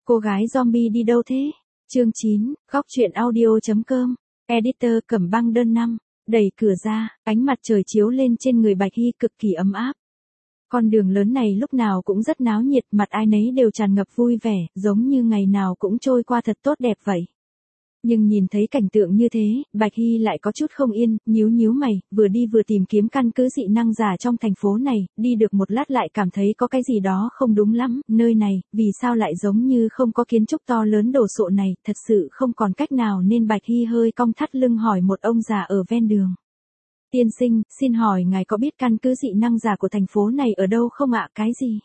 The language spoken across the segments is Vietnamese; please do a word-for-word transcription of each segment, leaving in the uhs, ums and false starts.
Cô gái zombie đi đâu thế? Chương chín, góc truyện audio chấm com, editor Cẩm Băng đơn năm, đẩy cửa ra, ánh mặt trời chiếu lên trên người Bạch Hy cực kỳ ấm áp. Con đường lớn này lúc nào cũng rất náo nhiệt, mặt ai nấy đều tràn ngập vui vẻ, giống như ngày nào cũng trôi qua thật tốt đẹp vậy. Nhưng nhìn thấy cảnh tượng như thế, Bạch Hy lại có chút không yên, nhíu nhíu mày, vừa đi vừa tìm kiếm căn cứ dị năng giả trong thành phố này, đi được một lát lại cảm thấy có cái gì đó không đúng lắm, nơi này, vì sao lại giống như không có kiến trúc to lớn đồ sộ này, thật sự không còn cách nào nên Bạch Hy hơi cong thắt lưng hỏi một ông già ở ven đường. Tiên sinh, xin hỏi ngài có biết căn cứ dị năng giả của thành phố này ở đâu không ạ? Cái gì?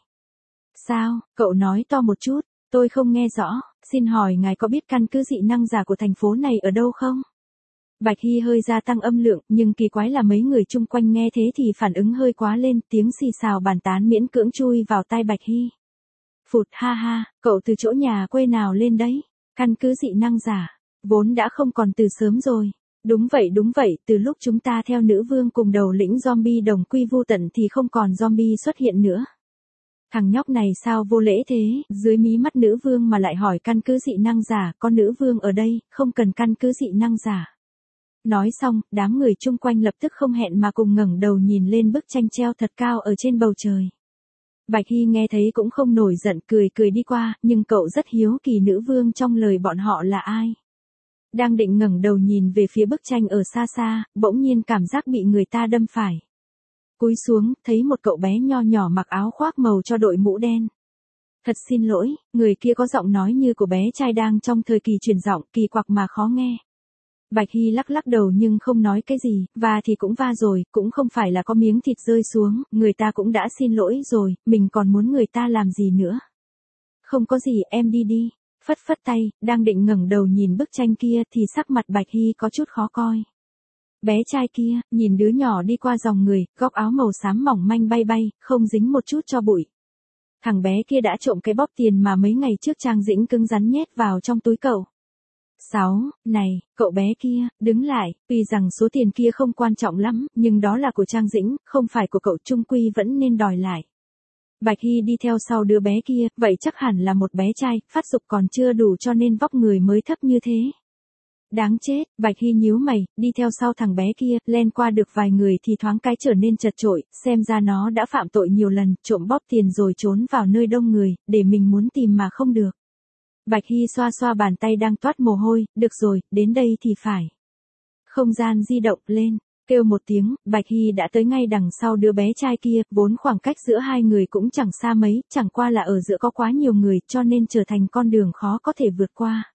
Sao, cậu nói to một chút, tôi không nghe rõ. Xin hỏi ngài có biết căn cứ dị năng giả của thành phố này ở đâu không? Bạch Hy hơi gia tăng âm lượng, nhưng kỳ quái là mấy người chung quanh nghe thế thì phản ứng hơi quá lên, tiếng xì xào bàn tán miễn cưỡng chui vào tai Bạch Hy. Phụt ha ha, cậu từ chỗ nhà quê nào lên đấy? Căn cứ dị năng giả, vốn đã không còn từ sớm rồi. Đúng vậy đúng vậy, từ lúc chúng ta theo nữ vương cùng đầu lĩnh zombie đồng quy vu tận thì không còn zombie xuất hiện nữa. Thằng nhóc này sao vô lễ thế, dưới mí mắt nữ vương mà lại hỏi căn cứ dị năng giả, có nữ vương ở đây, không cần căn cứ dị năng giả. Nói xong, đám người chung quanh lập tức không hẹn mà cùng ngẩng đầu nhìn lên bức tranh treo thật cao ở trên bầu trời. Bạch Hy nghe thấy cũng không nổi giận, cười cười đi qua, nhưng cậu rất hiếu kỳ nữ vương trong lời bọn họ là ai. Đang định ngẩng đầu nhìn về phía bức tranh ở xa xa, bỗng nhiên cảm giác bị người ta đâm phải. Cúi xuống, thấy một cậu bé nho nhỏ mặc áo khoác màu cho đội mũ đen. Thật xin lỗi, người kia có giọng nói như của bé trai đang trong thời kỳ chuyển giọng, kỳ quặc mà khó nghe. Bạch Hy lắc lắc đầu nhưng không nói cái gì, và thì cũng va rồi, cũng không phải là có miếng thịt rơi xuống, người ta cũng đã xin lỗi rồi, mình còn muốn người ta làm gì nữa. Không có gì, em đi đi, phất phất tay, đang định ngẩng đầu nhìn bức tranh kia thì sắc mặt Bạch Hy có chút khó coi. Bé trai kia, nhìn đứa nhỏ đi qua dòng người, góc áo màu xám mỏng manh bay bay, không dính một chút cho bụi. Thằng bé kia đã trộm cái bóp tiền mà mấy ngày trước Trang Dĩnh cứng rắn nhét vào trong túi cậu. Sáu, này, cậu bé kia, đứng lại, tuy rằng số tiền kia không quan trọng lắm, nhưng đó là của Trang Dĩnh, không phải của cậu, chung quy vẫn nên đòi lại. Bạch Hy đi theo sau đứa bé kia, vậy chắc hẳn là một bé trai, phát dục còn chưa đủ cho nên vóc người mới thấp như thế. Đáng chết, Bạch Hy nhíu mày, đi theo sau thằng bé kia, len qua được vài người thì thoáng cái trở nên chật chội, xem ra nó đã phạm tội nhiều lần, trộm bóp tiền rồi trốn vào nơi đông người, để mình muốn tìm mà không được. Bạch Hy xoa xoa bàn tay đang toát mồ hôi, được rồi, đến đây thì phải. Không gian di động lên, kêu một tiếng, Bạch Hy đã tới ngay đằng sau đứa bé trai kia, vốn khoảng cách giữa hai người cũng chẳng xa mấy, chẳng qua là ở giữa có quá nhiều người cho nên trở thành con đường khó có thể vượt qua.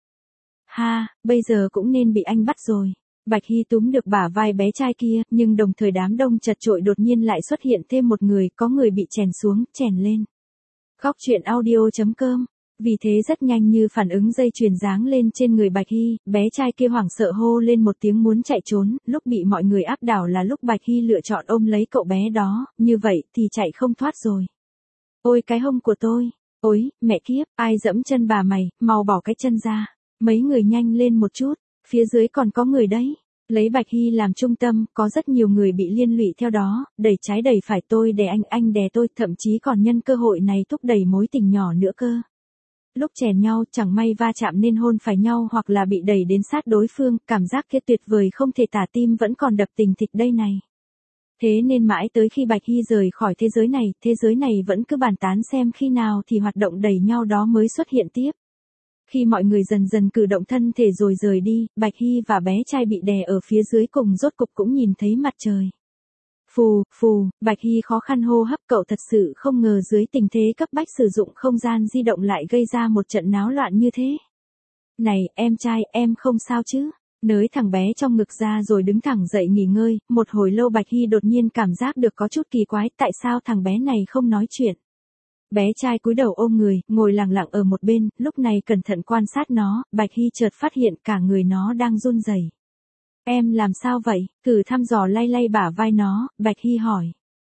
Ha, bây giờ cũng nên bị anh bắt rồi. Bạch Hy túm được bả vai bé trai kia, nhưng đồng thời đám đông chật chội đột nhiên lại xuất hiện thêm một người, có người bị chèn xuống, chèn lên. Góc truyện audio chấm com. Vì thế rất nhanh như phản ứng dây chuyền giáng lên trên người Bạch Hy, bé trai kia hoảng sợ hô lên một tiếng muốn chạy trốn, lúc bị mọi người áp đảo là lúc Bạch Hy lựa chọn ôm lấy cậu bé đó, như vậy thì chạy không thoát rồi. Ôi cái hông của tôi, ôi, mẹ kiếp, ai dẫm chân bà mày, mau bỏ cái chân ra. Mấy người nhanh lên một chút, phía dưới còn có người đấy. Lấy Bạch Hy làm trung tâm, có rất nhiều người bị liên lụy theo đó, đẩy trái đẩy phải, tôi đè anh, anh đè tôi, thậm chí còn nhân cơ hội này thúc đẩy mối tình nhỏ nữa cơ. Lúc chèn nhau, chẳng may va chạm nên hôn phải nhau hoặc là bị đẩy đến sát đối phương, cảm giác kia tuyệt vời không thể tả, tim vẫn còn đập tình thịch đây này. Thế nên mãi tới khi Bạch Hy rời khỏi thế giới này, thế giới này vẫn cứ bàn tán xem khi nào thì hoạt động đẩy nhau đó mới xuất hiện tiếp. Khi mọi người dần dần cử động thân thể rồi rời đi, Bạch Hy và bé trai bị đè ở phía dưới cùng rốt cục cũng nhìn thấy mặt trời. Phù, phù, Bạch Hy khó khăn hô hấp, cậu thật sự không ngờ dưới tình thế cấp bách sử dụng không gian di động lại gây ra một trận náo loạn như thế. Này, em trai, em không sao chứ? Nới thằng bé trong ngực ra rồi đứng thẳng dậy nghỉ ngơi, một hồi lâu Bạch Hy đột nhiên cảm giác được có chút kỳ quái, tại sao thằng bé này không nói chuyện? Bé trai cúi đầu ôm người, ngồi lặng lặng ở một bên, lúc này cẩn thận quan sát nó, Bạch Hy chợt phát hiện cả người nó đang run rẩy. Em làm sao vậy? Thử thăm dò lay lay bả vai nó, Bạch Hy hỏi.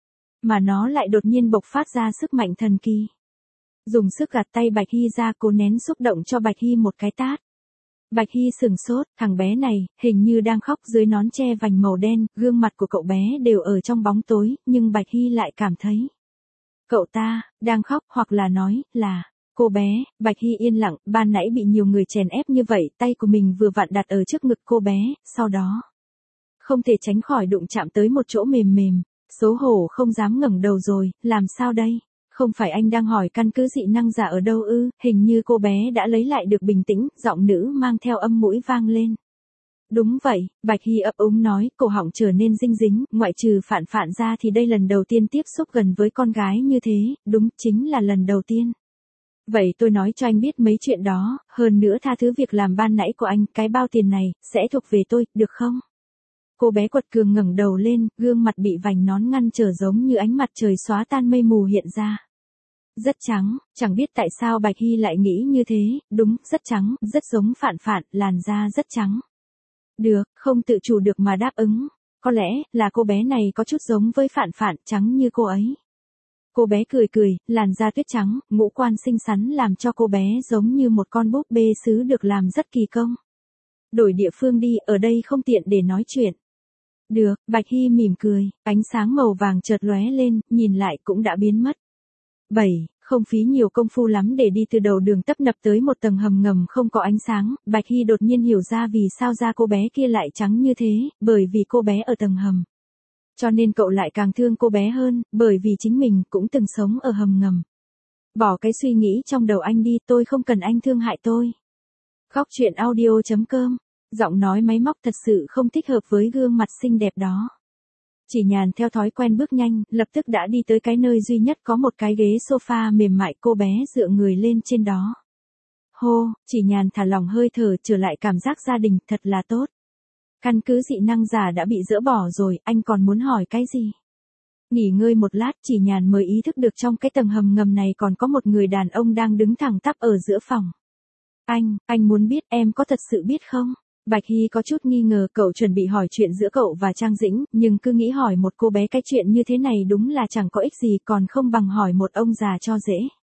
Mà nó lại đột nhiên bộc phát ra sức mạnh thần kỳ. Dùng sức gạt tay Bạch Hy ra, cố nén xúc động cho Bạch Hy một cái tát. Bạch Hy sừng sốt, thằng bé này, hình như đang khóc dưới nón che vành màu đen, gương mặt của cậu bé đều ở trong bóng tối, nhưng Bạch Hy lại cảm thấy. Cậu ta, đang khóc hoặc là nói, là, Cô bé, Bạch Hy yên lặng, ban nãy bị nhiều người chèn ép như vậy, tay của mình vừa vặn đặt ở trước ngực cô bé, sau đó không thể tránh khỏi đụng chạm tới một chỗ mềm mềm, xấu hổ không dám ngẩng đầu rồi, làm sao đây? Không phải anh đang hỏi căn cứ dị năng giả ở đâu ư? Hình như cô bé đã lấy lại được bình tĩnh, giọng nữ mang theo âm mũi vang lên. Đúng vậy, Bạch Hy ấp úng nói, cổ họng trở nên dinh dính, ngoại trừ Phạn Phạn ra thì đây lần đầu tiên tiếp xúc gần với con gái như thế, đúng, chính là lần đầu tiên. Vậy tôi nói cho anh biết mấy chuyện đó, hơn nữa tha thứ việc làm ban nãy của anh, cái bao tiền này, sẽ thuộc về tôi, được không? Cô bé quật cường ngẩng đầu lên, gương mặt bị vành nón ngăn trở giống như ánh mặt trời xóa tan mây mù hiện ra. Rất trắng, chẳng biết tại sao Bạch Hy lại nghĩ như thế, đúng, rất trắng, rất giống Phạn Phạn, làn da rất trắng. Được, không tự chủ được mà đáp ứng, có lẽ là cô bé này có chút giống với Phạn Phạn, trắng như cô ấy. Cô bé cười cười, làn da tuyết trắng, ngũ quan xinh xắn làm cho cô bé giống như một con búp bê sứ được làm rất kỳ công. Đổi địa phương đi, ở đây không tiện để nói chuyện. Được, Bạch Hy mỉm cười, ánh sáng màu vàng chợt lóe lên, nhìn lại cũng đã biến mất. bảy. Không phí nhiều công phu lắm để đi từ đầu đường tấp nập tới một tầng hầm ngầm không có ánh sáng, Bạch Hy đột nhiên hiểu ra vì sao da cô bé kia lại trắng như thế, bởi vì cô bé ở tầng hầm. Cho nên cậu lại càng thương cô bé hơn, bởi vì chính mình cũng từng sống ở hầm ngầm. Bỏ cái suy nghĩ trong đầu anh đi, tôi không cần anh thương hại tôi. Khóc chuyện audio chấm com. Giọng nói máy móc thật sự không thích hợp với gương mặt xinh đẹp đó. Chỉ Nhàn theo thói quen bước nhanh, lập tức đã đi tới cái nơi duy nhất có một cái ghế sofa mềm mại, cô bé dựa người lên trên đó. Hô, Chỉ Nhàn thả lỏng hơi thở, trở lại cảm giác gia đình, thật là tốt. Căn cứ dị năng giả đã bị dỡ bỏ rồi, anh còn muốn hỏi cái gì? Nghỉ ngơi một lát, Chỉ Nhàn mới ý thức được trong cái tầng hầm ngầm này còn có một người đàn ông đang đứng thẳng tắp ở giữa phòng. Anh, anh muốn biết em có thật sự biết không? Bạch Hy có chút nghi ngờ, cậu chuẩn bị hỏi chuyện giữa cậu và Trang Dĩnh, nhưng cứ nghĩ hỏi một cô bé cái chuyện như thế này đúng là chẳng có ích gì, còn không bằng hỏi một ông già cho dễ.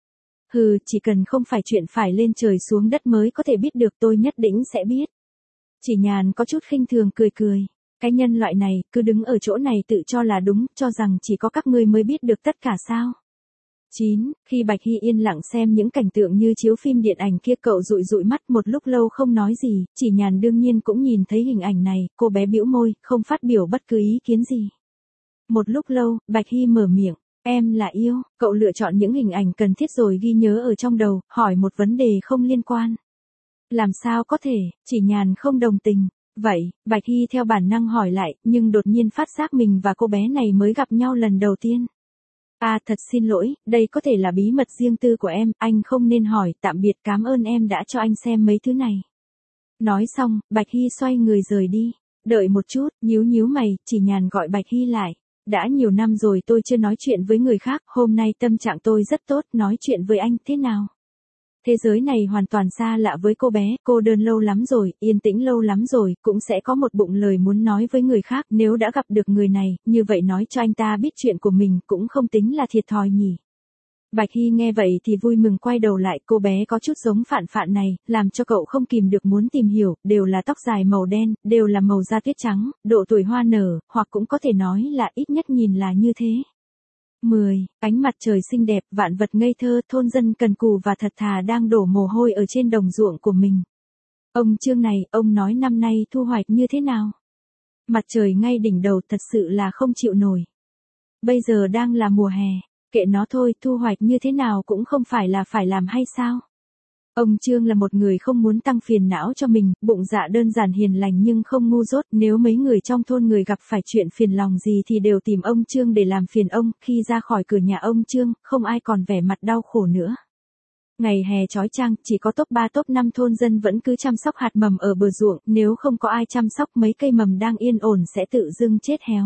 Hừ, chỉ cần không phải chuyện phải lên trời xuống đất mới có thể biết được, tôi nhất định sẽ biết. Chỉ Nhàn có chút khinh thường cười cười. Cái nhân loại này, cứ đứng ở chỗ này tự cho là đúng, cho rằng chỉ có các ngươi mới biết được tất cả sao. chín. Khi Bạch Hy yên lặng xem những cảnh tượng như chiếu phim điện ảnh kia, cậu dụi dụi mắt một lúc lâu không nói gì, Chỉ Nhàn đương nhiên cũng nhìn thấy hình ảnh này, cô bé bĩu môi, không phát biểu bất cứ ý kiến gì. Một lúc lâu, Bạch Hy mở miệng, em là yêu, cậu lựa chọn những hình ảnh cần thiết rồi ghi nhớ ở trong đầu, hỏi một vấn đề không liên quan. Làm sao có thể, Chỉ Nhàn không đồng tình. Vậy, Bạch Hy theo bản năng hỏi lại, nhưng đột nhiên phát giác mình và cô bé này mới gặp nhau lần đầu tiên. À, thật xin lỗi, đây có thể là bí mật riêng tư của em, anh không nên hỏi, tạm biệt, cảm ơn em đã cho anh xem mấy thứ này. Nói xong, Bạch Hy xoay người rời đi. Đợi một chút, nhíu nhíu mày, Chỉ Nhàn gọi Bạch Hy lại. Đã nhiều năm rồi tôi chưa nói chuyện với người khác, hôm nay tâm trạng tôi rất tốt, nói chuyện với anh, thế nào? Thế giới này hoàn toàn xa lạ với cô bé, cô đơn lâu lắm rồi, yên tĩnh lâu lắm rồi, cũng sẽ có một bụng lời muốn nói với người khác, nếu đã gặp được người này, như vậy nói cho anh ta biết chuyện của mình cũng không tính là thiệt thòi nhỉ. Bạch Hy nghe vậy thì vui mừng quay đầu lại, cô bé có chút giống Phạn Phạn này, làm cho cậu không kìm được muốn tìm hiểu, đều là tóc dài màu đen, đều là màu da tuyết trắng, độ tuổi hoa nở, hoặc cũng có thể nói là ít nhất nhìn là như thế. mười. Ánh mặt trời xinh đẹp, vạn vật ngây thơ, thôn dân cần cù và thật thà đang đổ mồ hôi ở trên đồng ruộng của mình. Ông Trương này, ông nói năm nay thu hoạch như thế nào? Mặt trời ngay đỉnh đầu, thật sự là không chịu nổi. Bây giờ đang là mùa hè, kệ nó thôi, thu hoạch như thế nào cũng không phải là phải làm hay sao? Ông Trương là một người không muốn tăng phiền não cho mình, bụng dạ đơn giản hiền lành nhưng không ngu dốt, nếu mấy người trong thôn người gặp phải chuyện phiền lòng gì thì đều tìm ông Trương để làm phiền ông, khi ra khỏi cửa nhà ông Trương, không ai còn vẻ mặt đau khổ nữa. Ngày hè chói chang, chỉ có top ba top năm thôn dân vẫn cứ chăm sóc hạt mầm ở bờ ruộng, nếu không có ai chăm sóc mấy cây mầm đang yên ổn sẽ tự dưng chết héo.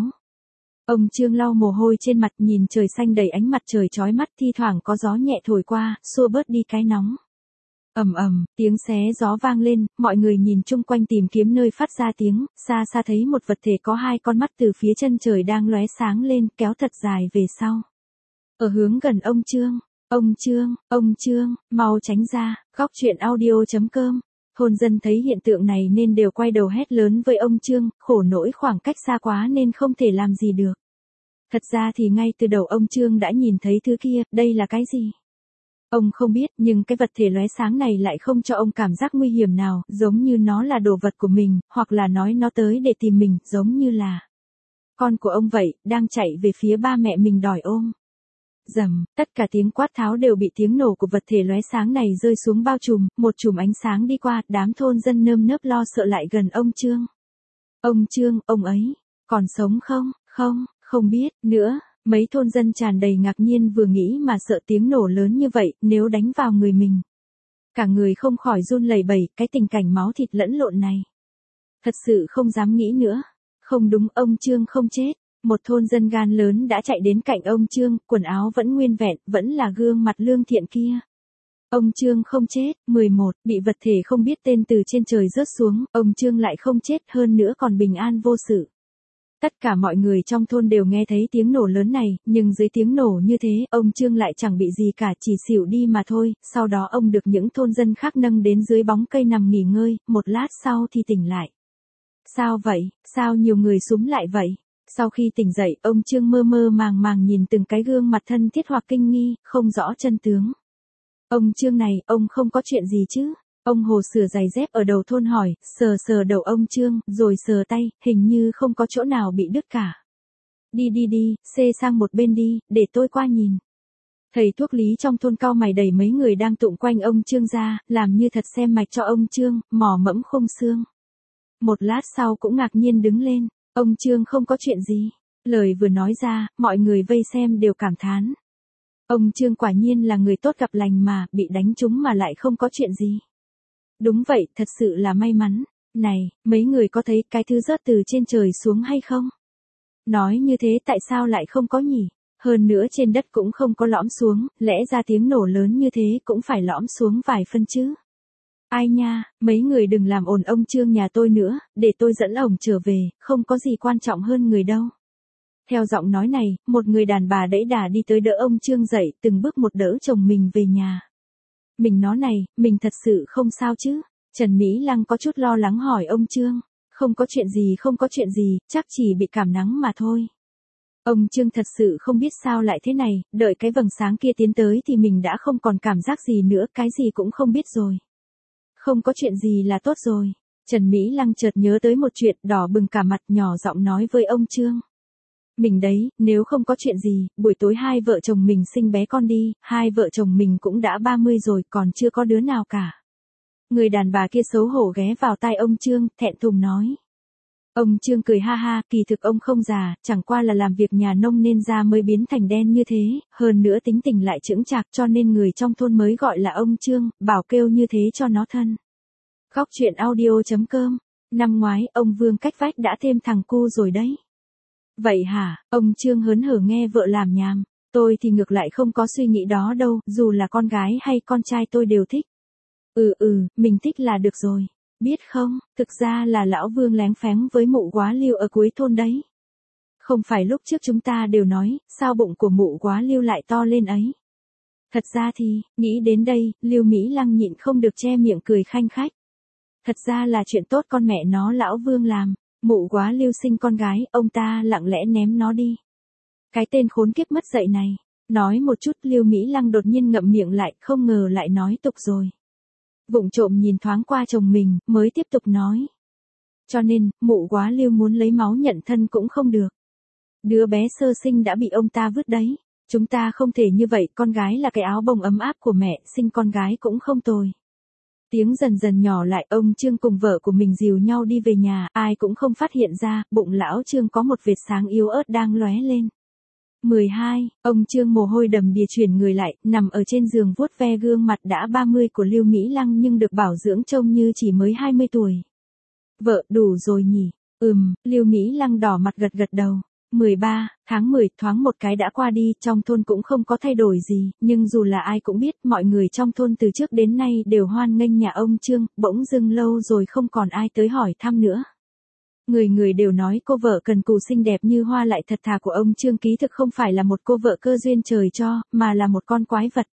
Ông Trương lau mồ hôi trên mặt, nhìn trời xanh đầy ánh mặt trời chói mắt, thi thoảng có gió nhẹ thổi qua, xua bớt đi cái nóng. Ầm ầm, tiếng xé gió vang lên, mọi người nhìn chung quanh tìm kiếm nơi phát ra tiếng, xa xa thấy một vật thể có hai con mắt từ phía chân trời đang lóe sáng lên, kéo thật dài về sau. Ở hướng gần ông Trương, ông Trương, ông Trương, mau tránh ra, khóc chuyện audio chấm com. Thôn dân thấy hiện tượng này nên đều quay đầu hét lớn với ông Trương, khổ nỗi khoảng cách xa quá nên không thể làm gì được. Thật ra thì ngay từ đầu ông Trương đã nhìn thấy thứ kia, đây là cái gì? Ông không biết, nhưng cái vật thể lóe sáng này lại không cho ông cảm giác nguy hiểm nào, giống như nó là đồ vật của mình, hoặc là nói nó tới để tìm mình, giống như là con của ông vậy, đang chạy về phía ba mẹ mình đòi ôm. Rầm, tất cả tiếng quát tháo đều bị tiếng nổ của vật thể lóe sáng này rơi xuống bao trùm, một chùm ánh sáng đi qua, đám thôn dân nơm nớp lo sợ lại gần ông Trương. Ông Trương, ông ấy, còn sống không, không, không biết, nữa, mấy thôn dân tràn đầy ngạc nhiên vừa nghĩ mà sợ tiếng nổ lớn như vậy, nếu đánh vào người mình. Cả người không khỏi run lẩy bẩy, cái tình cảnh máu thịt lẫn lộn này. Thật sự không dám nghĩ nữa. Không đúng, ông Trương không chết. Một thôn dân gan lớn đã chạy đến cạnh ông Trương, quần áo vẫn nguyên vẹn, vẫn là gương mặt lương thiện kia. Ông Trương không chết. mười một, bị vật thể không biết tên từ trên trời rớt xuống, ông Trương lại không chết, hơn nữa còn bình an vô sự. Tất cả mọi người trong thôn đều nghe thấy tiếng nổ lớn này, nhưng dưới tiếng nổ như thế, ông Trương lại chẳng bị gì cả, chỉ xỉu đi mà thôi, sau đó ông được những thôn dân khác nâng đến dưới bóng cây nằm nghỉ ngơi, một lát sau thì tỉnh lại. Sao vậy, sao nhiều người súng lại vậy? Sau khi tỉnh dậy, ông Trương mơ mơ màng màng nhìn từng cái gương mặt thân thiết hoặc kinh nghi, không rõ chân tướng. Ông Trương này, ông không có chuyện gì chứ? Ông Hồ sửa giày dép ở đầu thôn hỏi, sờ sờ đầu ông Trương, rồi sờ tay, hình như không có chỗ nào bị đứt cả. Đi đi đi, xê sang một bên đi, để tôi qua nhìn. Thầy thuốc lý trong thôn cau mày đẩy mấy người đang tụng quanh ông Trương ra, làm như thật xem mạch cho ông Trương, mò mẫm khung xương. Một lát sau cũng ngạc nhiên đứng lên, ông Trương không có chuyện gì. Lời vừa nói ra, mọi người vây xem đều cảm thán. Ông Trương quả nhiên là người tốt gặp lành mà, bị đánh trúng mà lại không có chuyện gì. Đúng vậy, thật sự là may mắn. Này, mấy người có thấy cái thứ rớt từ trên trời xuống hay không? Nói như thế tại sao lại không có nhỉ? Hơn nữa trên đất cũng không có lõm xuống, lẽ ra tiếng nổ lớn như thế cũng phải lõm xuống vài phân chứ. Ai nha, mấy người đừng làm ồn ông Trương nhà tôi nữa, để tôi dẫn ổng trở về, không có gì quan trọng hơn người đâu. Theo giọng nói này, một người đàn bà đẫy đà đi tới đỡ ông Trương dậy, từng bước một đỡ chồng mình về nhà. Mình nói này, mình thật sự không sao chứ? Trần Mỹ Lăng có chút lo lắng hỏi ông Trương. Không có chuyện gì không có chuyện gì, chắc chỉ bị cảm nắng mà thôi. Ông Trương thật sự không biết sao lại thế này, đợi cái vầng sáng kia tiến tới thì mình đã không còn cảm giác gì nữa, cái gì cũng không biết rồi. Không có chuyện gì là tốt rồi. Trần Mỹ Lăng chợt nhớ tới một chuyện, đỏ bừng cả mặt, nhỏ giọng nói với ông Trương. Mình đấy, nếu không có chuyện gì, buổi tối hai vợ chồng mình sinh bé con đi, hai vợ chồng mình cũng đã ba mươi rồi còn chưa có đứa nào cả. Người đàn bà kia xấu hổ ghé vào tai ông Trương, thẹn thùng nói. Ông Trương cười ha ha, kỳ thực ông không già, chẳng qua là làm việc nhà nông nên da mới biến thành đen như thế, hơn nữa tính tình lại chững chạc cho nên người trong thôn mới gọi là ông Trương, bảo kêu như thế cho nó thân. Góc truyện audio chấm com. Năm ngoái, ông Vương cách vách đã thêm thằng cu rồi đấy. Vậy hả, ông Trương hớn hở nghe vợ làm nhảm. Tôi thì ngược lại không có suy nghĩ đó đâu, dù là con gái hay con trai tôi đều thích. Ừ ừ, mình thích là được rồi. Biết không, thực ra là lão Vương lén phén với mụ Quá Liêu ở cuối thôn đấy. Không phải lúc trước chúng ta đều nói, sao bụng của mụ Quá Liêu lại to lên ấy. Thật ra thì, nghĩ đến đây, Liêu Mỹ Lăng nhịn không được che miệng cười khanh khách. Thật ra là chuyện tốt con mẹ nó lão Vương làm, mụ Quá Liêu sinh con gái, ông ta lặng lẽ ném nó đi. Cái tên khốn kiếp mất dạy này. Nói một chút Liêu Mỹ Lăng đột nhiên ngậm miệng lại, không ngờ lại nói tục rồi. Vụng trộm nhìn thoáng qua chồng mình, mới tiếp tục nói. Cho nên, mụ Quá Liêu muốn lấy máu nhận thân cũng không được. Đứa bé sơ sinh đã bị ông ta vứt đấy. Chúng ta không thể như vậy, con gái là cái áo bông ấm áp của mẹ, sinh con gái cũng không tồi. Tiếng dần dần nhỏ lại, ông Trương cùng vợ của mình dìu nhau đi về nhà, ai cũng không phát hiện ra, bụng lão Trương có một vệt sáng yếu ớt đang lóe lên. mười hai, ông Trương mồ hôi đầm đìa chuyển người lại, nằm ở trên giường vuốt ve gương mặt đã ba mươi của Liêu Mỹ Lăng nhưng được bảo dưỡng trông như chỉ mới hai mươi tuổi. Vợ, đủ rồi nhỉ? Ừm, Liêu Mỹ Lăng đỏ mặt gật gật đầu. mười ba, tháng mười, thoáng một cái đã qua đi, trong thôn cũng không có thay đổi gì, nhưng dù là ai cũng biết, mọi người trong thôn từ trước đến nay đều hoan nghênh nhà ông Trương, bỗng dưng lâu rồi không còn ai tới hỏi thăm nữa. Người người đều nói cô vợ cần cù xinh đẹp như hoa lại thật thà của ông Trương ký thực không phải là một cô vợ cơ duyên trời cho, mà là một con quái vật.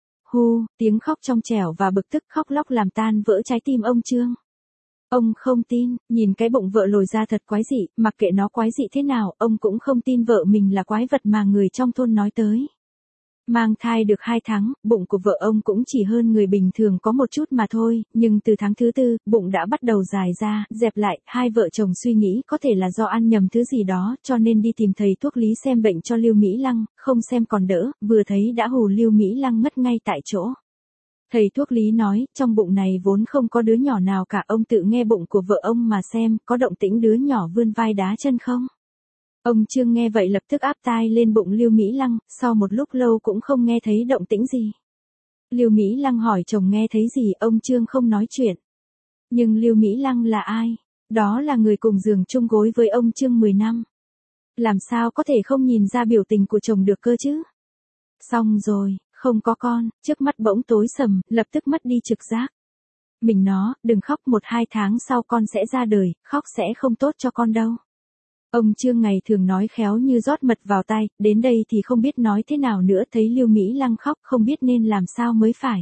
Hu, tiếng khóc trong trẻo và bực tức khóc lóc làm tan vỡ trái tim ông Trương. Ông không tin, nhìn cái bụng vợ lồi ra thật quái dị, mặc kệ nó quái dị thế nào, ông cũng không tin vợ mình là quái vật mà người trong thôn nói tới. Mang thai được hai tháng, bụng của vợ ông cũng chỉ hơn người bình thường có một chút mà thôi, nhưng từ tháng thứ tư, bụng đã bắt đầu dài ra, dẹp lại, hai vợ chồng suy nghĩ có thể là do ăn nhầm thứ gì đó, cho nên đi tìm thầy thuốc lý xem bệnh cho Lưu Mỹ Lăng, không xem còn đỡ, vừa thấy đã hù Lưu Mỹ Lăng ngất ngay tại chỗ. Thầy thuốc lý nói, trong bụng này vốn không có đứa nhỏ nào cả, ông tự nghe bụng của vợ ông mà xem, có động tĩnh đứa nhỏ vươn vai đá chân không? Ông Trương nghe vậy lập tức áp tai lên bụng Lưu Mỹ Lăng, sau một lúc lâu cũng không nghe thấy động tĩnh gì. Lưu Mỹ Lăng hỏi chồng nghe thấy gì, ông Trương không nói chuyện. Nhưng Lưu Mỹ Lăng là ai? Đó là người cùng giường chung gối với ông Trương mười năm. Làm sao có thể không nhìn ra biểu tình của chồng được cơ chứ? Xong rồi, không có con, trước mắt bỗng tối sầm, lập tức mất đi trực giác. Mình nó, đừng khóc, một hai tháng sau con sẽ ra đời, khóc sẽ không tốt cho con đâu. Ông Trương ngày thường nói khéo như rót mật vào tai, đến đây thì không biết nói thế nào nữa, thấy Lưu Mỹ Lăng khóc không biết nên làm sao mới phải.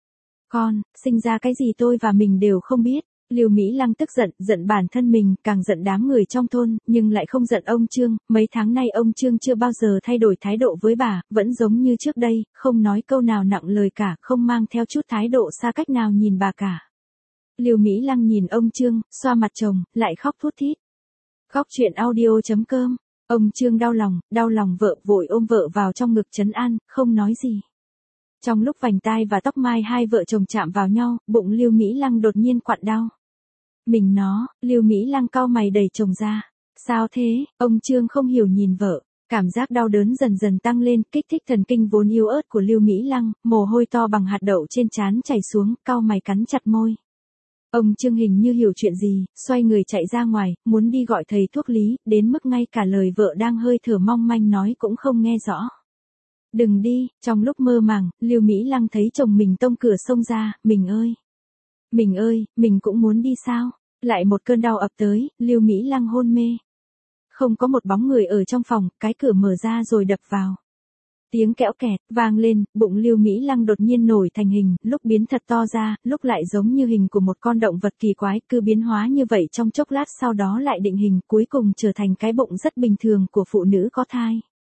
Con, sinh ra cái gì tôi và mình đều không biết. Lưu Mỹ Lăng tức giận, giận bản thân mình, càng giận đám người trong thôn, nhưng lại không giận ông Trương, mấy tháng nay ông Trương chưa bao giờ thay đổi thái độ với bà, vẫn giống như trước đây, không nói câu nào nặng lời cả, không mang theo chút thái độ xa cách nào nhìn bà cả. Lưu Mỹ Lăng nhìn ông Trương, xoa mặt chồng, lại khóc thút thít. Khóc chuyện audio chấm com. Ông Trương đau lòng, đau lòng vợ, vội ôm vợ vào trong ngực trấn an, không nói gì. Trong lúc vành tai và tóc mai hai vợ chồng chạm vào nhau, bụng Lưu Mỹ Lăng đột nhiên quặn đau. Mình nó, Lưu Mỹ Lăng cau mày đẩy chồng ra. Sao thế? Ông Trương không hiểu nhìn vợ. Cảm giác đau đớn dần dần tăng lên, kích thích thần kinh vốn yếu ớt của Lưu Mỹ Lăng, mồ hôi to bằng hạt đậu trên trán chảy xuống, cau mày cắn chặt môi. Ông Trương hình như hiểu chuyện gì, xoay người chạy ra ngoài, muốn đi gọi thầy thuốc lý, đến mức ngay cả lời vợ đang hơi thở mong manh nói cũng không nghe rõ. Đừng đi, trong lúc mơ màng, Lưu Mỹ Lăng thấy chồng mình tông cửa xông ra, mình ơi! Mình ơi, mình cũng muốn đi sao? Lại một cơn đau ập tới, Lưu Mỹ Lăng hôn mê. Không có một bóng người ở trong phòng, cái cửa mở ra rồi đập vào. Tiếng kẽo kẹt, vang lên, bụng Lưu Mỹ Lăng đột nhiên nổi thành hình, lúc biến thật to ra, lúc lại giống như hình của một con động vật kỳ quái, cứ biến hóa như vậy trong chốc lát sau đó lại định hình, cuối cùng trở thành cái bụng rất bình thường của phụ nữ có thai.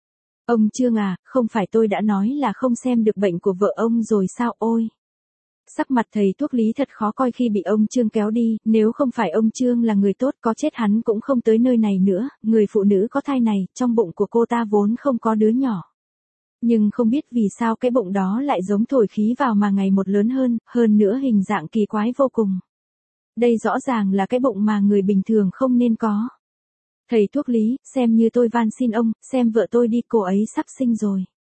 Ông Trương à, không phải tôi đã nói là không xem được bệnh của vợ ông rồi sao, ôi. Sắc mặt thầy thuốc lý thật khó coi khi bị ông Trương kéo đi, nếu không phải ông Trương là người tốt có chết hắn cũng không tới nơi này nữa, người phụ nữ có thai này, trong bụng của cô ta vốn không có đứa nhỏ. Nhưng không biết vì sao cái bụng đó lại giống thổi khí vào mà ngày một lớn hơn, hơn nữa hình dạng kỳ quái vô cùng. Đây rõ ràng là cái bụng mà người bình thường không nên có. Thầy thuốc lý, xem như tôi van xin ông, xem vợ tôi đi, cô ấy sắp sinh rồi.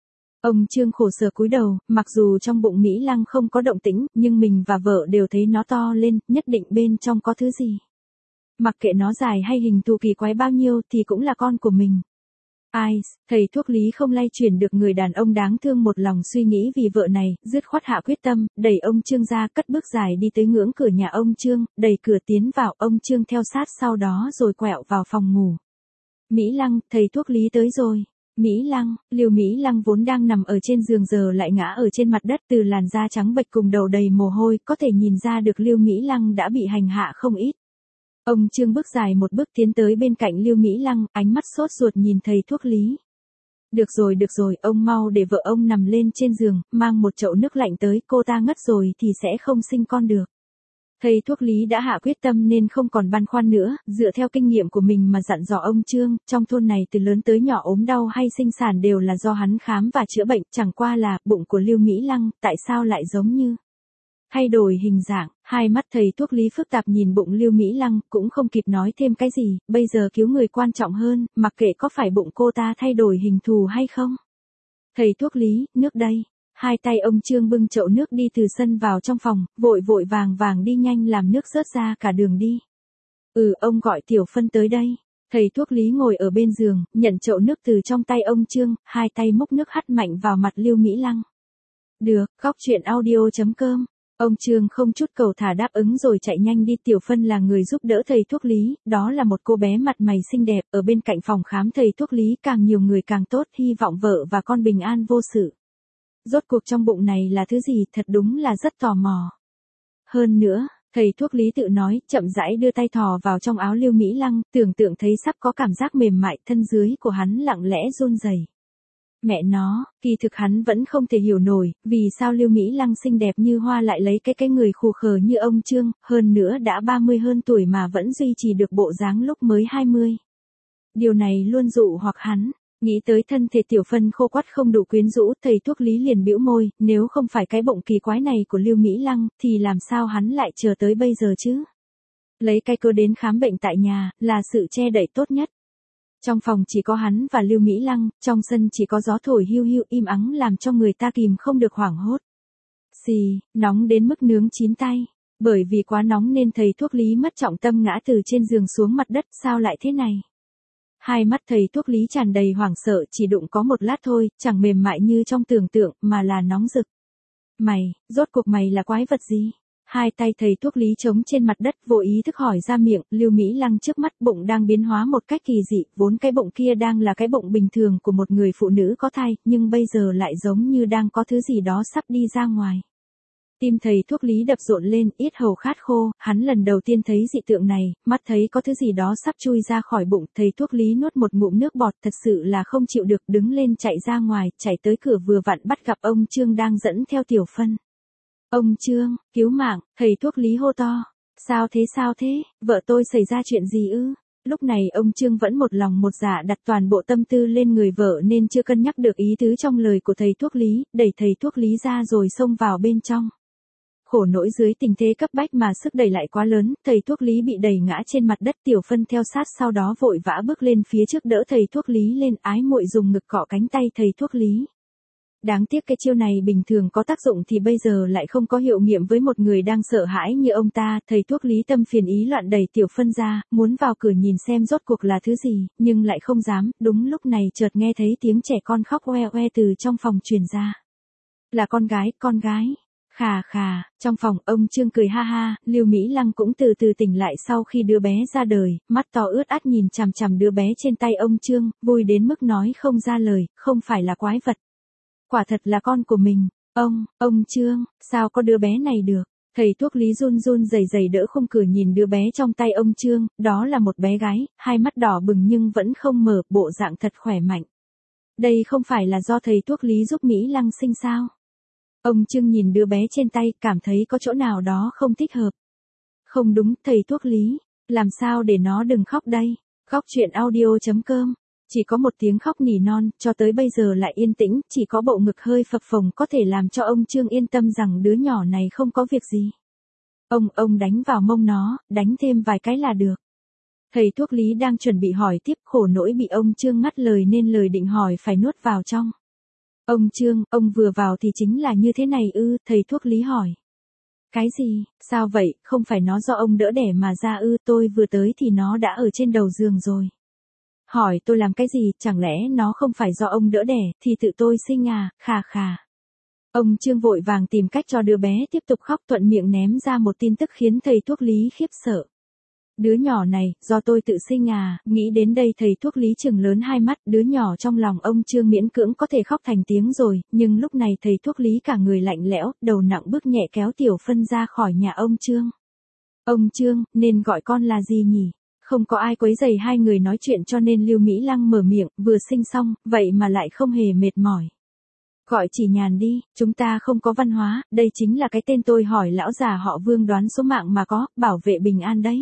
Ông Trương khổ sở cúi đầu, mặc dù trong bụng Mỹ Lăng không có động tĩnh, nhưng mình và vợ đều thấy nó to lên, nhất định bên trong có thứ gì. Mặc kệ nó dài hay hình thù kỳ quái bao nhiêu thì cũng là con của mình. Ai, thầy thuốc lý không lay chuyển được người đàn ông đáng thương, một lòng suy nghĩ vì vợ này, dứt khoát hạ quyết tâm, đẩy ông Trương ra, cất bước dài đi tới ngưỡng cửa nhà ông Trương, đẩy cửa tiến vào, ông Trương theo sát sau đó rồi quẹo vào phòng ngủ. Mỹ Lăng, thầy thuốc lý tới rồi. Mỹ Lăng, Lưu Mỹ Lăng vốn đang nằm ở trên giường giờ lại ngã ở trên mặt đất, từ làn da trắng bệch cùng đầu đầy mồ hôi, có thể nhìn ra được Lưu Mỹ Lăng đã bị hành hạ không ít. Ông Trương bước dài một bước tiến tới bên cạnh Lưu Mỹ Lăng, ánh mắt sốt ruột nhìn thầy thuốc lý. Được rồi được rồi, ông mau để vợ ông nằm lên trên giường, mang một chậu nước lạnh tới, cô ta ngất rồi thì sẽ không sinh con được. Thầy thuốc lý đã hạ quyết tâm nên không còn băn khoăn nữa, dựa theo kinh nghiệm của mình mà dặn dò ông Trương, trong thôn này từ lớn tới nhỏ ốm đau hay sinh sản đều là do hắn khám và chữa bệnh, chẳng qua là bụng của Lưu Mỹ Lăng, tại sao lại giống như thay đổi hình dạng. Hai mắt thầy thuốc lý phức tạp nhìn bụng Lưu Mỹ Lăng, cũng không kịp nói thêm cái gì, bây giờ cứu người quan trọng hơn, mặc kệ có phải bụng cô ta thay đổi hình thù hay không. Thầy thuốc lý, nước đây. Hai tay ông Trương bưng chậu nước đi từ sân vào trong phòng, vội vội vàng vàng đi nhanh làm nước rớt ra cả đường đi. Ừ, ông gọi Tiểu Phân tới đây. Thầy thuốc lý ngồi ở bên giường, nhận chậu nước từ trong tay ông Trương, hai tay múc nước hắt mạnh vào mặt Lưu Mỹ Lăng. Được, khóc chuyện audio chấm com. Ông Trương không chút cầu thả đáp ứng rồi chạy nhanh đi. Tiểu Phân là người giúp đỡ thầy thuốc lý, đó là một cô bé mặt mày xinh đẹp, ở bên cạnh phòng khám thầy thuốc lý càng nhiều người càng tốt, hy vọng vợ và con bình an vô sự. Rốt cuộc trong bụng này là thứ gì, thật đúng là rất tò mò. Hơn nữa, thầy thuốc lý tự nói, chậm rãi đưa tay thò vào trong áo Lưu Mỹ Lăng, tưởng tượng thấy sắp có cảm giác mềm mại, thân dưới của hắn lặng lẽ run rẩy. Mẹ nó, kỳ thực hắn vẫn không thể hiểu nổi, vì sao Lưu Mỹ Lăng xinh đẹp như hoa lại lấy cái cái người khù khờ như ông Trương, hơn nữa đã ba mươi hơn tuổi mà vẫn duy trì được bộ dáng lúc mới hai mươi. Điều này luôn dụ hoặc hắn. Nghĩ tới thân thể Tiểu Phân khô quắt không đủ quyến rũ, thầy thuốc lý liền bĩu môi, nếu không phải cái bụng kỳ quái này của Lưu Mỹ Lăng, thì làm sao hắn lại chờ tới bây giờ chứ? Lấy cái cơ đến khám bệnh tại nhà, là sự che đậy tốt nhất. Trong phòng chỉ có hắn và Lưu Mỹ Lăng, trong sân chỉ có gió thổi hiu hiu im ắng làm cho người ta kìm không được hoảng hốt. Xì, nóng đến mức nướng chín tay. Bởi vì quá nóng nên thầy thuốc lý mất trọng tâm ngã từ trên giường xuống mặt đất, sao lại thế này? Hai mắt thầy thuốc lý tràn đầy hoảng sợ, chỉ đụng có một lát thôi, chẳng mềm mại như trong tưởng tượng, mà là nóng rực. Mày, rốt cuộc mày là quái vật gì? Hai tay thầy thuốc lý trống trên mặt đất, vô ý thức hỏi ra miệng. Lưu Mỹ Lăng trước mắt bụng đang biến hóa một cách kỳ dị, vốn cái bụng kia đang là cái bụng bình thường của một người phụ nữ có thai, nhưng bây giờ lại giống như đang có thứ gì đó sắp đi ra ngoài. Tim thầy thuốc lý đập rộn lên, yết hầu khát khô, hắn lần đầu tiên thấy dị tượng này, mắt thấy có thứ gì đó sắp chui ra khỏi bụng, thầy thuốc lý nuốt một ngụm nước bọt, thật sự là không chịu được, đứng lên chạy ra ngoài, chạy tới cửa vừa vặn bắt gặp ông Trương đang dẫn theo Tiểu Phân. Ông Trương, cứu mạng, thầy thuốc lý hô to. Sao thế sao thế, vợ tôi xảy ra chuyện gì ư? Lúc này ông Trương vẫn một lòng một dạ đặt toàn bộ tâm tư lên người vợ nên chưa cân nhắc được ý tứ trong lời của thầy thuốc lý, đẩy thầy thuốc lý ra rồi xông vào bên trong. Khổ nỗi dưới tình thế cấp bách mà sức đẩy lại quá lớn, thầy thuốc lý bị đẩy ngã trên mặt đất, Tiểu Phân theo sát sau đó vội vã bước lên phía trước đỡ thầy thuốc lý lên, ái muội dùng ngực cọ cánh tay thầy thuốc lý. Đáng tiếc cái chiêu này bình thường có tác dụng thì bây giờ lại không có hiệu nghiệm với một người đang sợ hãi như ông ta. Thầy thuốc lý tâm phiền ý loạn đẩy Tiểu Phân ra, muốn vào cửa nhìn xem rốt cuộc là thứ gì, nhưng lại không dám. Đúng lúc này chợt nghe thấy tiếng trẻ con khóc oe oe từ trong phòng truyền ra. Là con gái, con gái. Khà khà, trong phòng ông Trương cười ha ha, Lưu Mỹ Lăng cũng từ từ tỉnh lại sau khi đứa bé ra đời, mắt to ướt át nhìn chằm chằm đứa bé trên tay ông Trương, vui đến mức nói không ra lời, không phải là quái vật. Quả thật là con của mình. Ông, ông Trương, sao có đứa bé này được? Thầy thuốc lý run run rẩy rẩy đỡ khung cửa nhìn đứa bé trong tay ông Trương, đó là một bé gái, hai mắt đỏ bừng nhưng vẫn không mở, bộ dạng thật khỏe mạnh. Đây không phải là do thầy thuốc lý giúp Mỹ Lăng sinh sao? Ông Trương nhìn đứa bé trên tay, cảm thấy có chỗ nào đó không thích hợp. Không đúng, thầy thuốc lý, làm sao để nó đừng khóc đây? Khóc chuyện audio chấm com. Chỉ có một tiếng khóc nỉ non, cho tới bây giờ lại yên tĩnh, chỉ có bộ ngực hơi phập phồng có thể làm cho ông Trương yên tâm rằng đứa nhỏ này không có việc gì. Ông, ông đánh vào mông nó, đánh thêm vài cái là được. Thầy thuốc lý đang chuẩn bị hỏi tiếp, khổ nỗi bị ông Trương ngắt lời nên lời định hỏi phải nuốt vào trong. Ông Trương, ông vừa vào thì chính là như thế này ư, thầy thuốc lý hỏi. Cái gì, sao vậy, không phải nó do ông đỡ đẻ mà ra ư, tôi vừa tới thì nó đã ở trên đầu giường rồi. Hỏi tôi làm cái gì, chẳng lẽ nó không phải do ông đỡ đẻ, thì tự tôi sinh à, khà khà. Ông Trương vội vàng tìm cách cho đứa bé tiếp tục khóc, thuận miệng ném ra một tin tức khiến thầy thuốc lý khiếp sợ. Đứa nhỏ này, do tôi tự sinh à, nghĩ đến đây thầy thuốc lý trừng lớn hai mắt, đứa nhỏ trong lòng ông Trương miễn cưỡng có thể khóc thành tiếng rồi, nhưng lúc này thầy thuốc lý cả người lạnh lẽo, đầu nặng bước nhẹ kéo Tiểu Phân ra khỏi nhà ông Trương. Ông Trương, nên gọi con là gì nhỉ? Không có ai quấy rầy hai người nói chuyện cho nên Lưu Mỹ Lăng mở miệng, vừa sinh xong, vậy mà lại không hề mệt mỏi. Gọi Chỉ Nhàn đi, chúng ta không có văn hóa, đây chính là cái tên tôi hỏi lão già họ Vương đoán số mạng mà có, bảo vệ bình an đấy.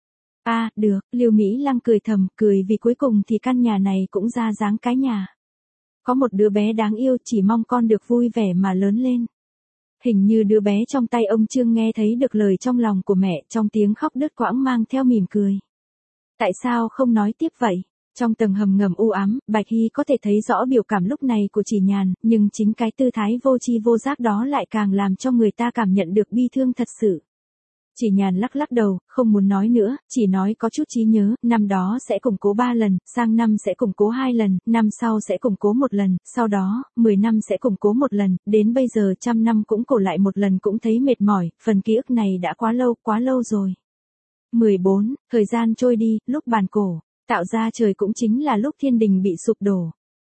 À, được, Lưu Mỹ Lăng cười thầm, cười vì cuối cùng thì căn nhà này cũng ra dáng cái nhà. Có một đứa bé đáng yêu, chỉ mong con được vui vẻ mà lớn lên. Hình như đứa bé trong tay ông Trương nghe thấy được lời trong lòng của mẹ, trong tiếng khóc đứt quãng mang theo mỉm cười. Tại sao không nói tiếp vậy? Trong tầng hầm ngầm u ám, Bạch Hy có thể thấy rõ biểu cảm lúc này của Chỉ Nhàn, nhưng chính cái tư thái vô tri vô giác đó lại càng làm cho người ta cảm nhận được bi thương thật sự. Chỉ Nhàn lắc lắc đầu, không muốn nói nữa, chỉ nói có chút trí nhớ, năm đó sẽ củng cố ba lần, sang năm sẽ củng cố hai lần, năm sau sẽ củng cố một lần, sau đó, mười năm sẽ củng cố một lần, đến bây giờ trăm năm cũng cổ lại một lần cũng thấy mệt mỏi, phần ký ức này đã quá lâu, quá lâu rồi. mười bốn, thời gian trôi đi, lúc bàn cổ, tạo ra trời cũng chính là lúc thiên đình bị sụp đổ.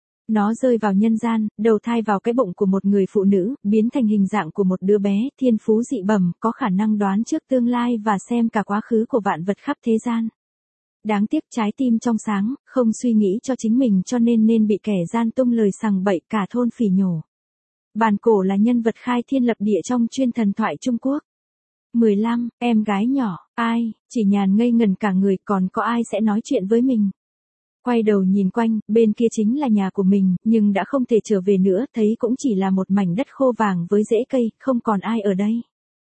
Nó rơi vào nhân gian, đầu thai vào cái bụng của một người phụ nữ, biến thành hình dạng của một đứa bé, thiên phú dị bẩm, có khả năng đoán trước tương lai và xem cả quá khứ của vạn vật khắp thế gian. Đáng tiếc trái tim trong sáng, không suy nghĩ cho chính mình cho nên nên bị kẻ gian tung lời sằng bậy cả thôn phỉ nhổ. Bàn cổ là nhân vật khai thiên lập địa trong chuyên thần thoại Trung Quốc. mười lăm, em gái nhỏ, ai, chỉ nhàn ngây ngần cả người, còn có ai sẽ nói chuyện với mình. Quay đầu nhìn quanh, bên kia chính là nhà của mình, nhưng đã không thể trở về nữa, thấy cũng chỉ là một mảnh đất khô vàng với rễ cây, không còn ai ở đây.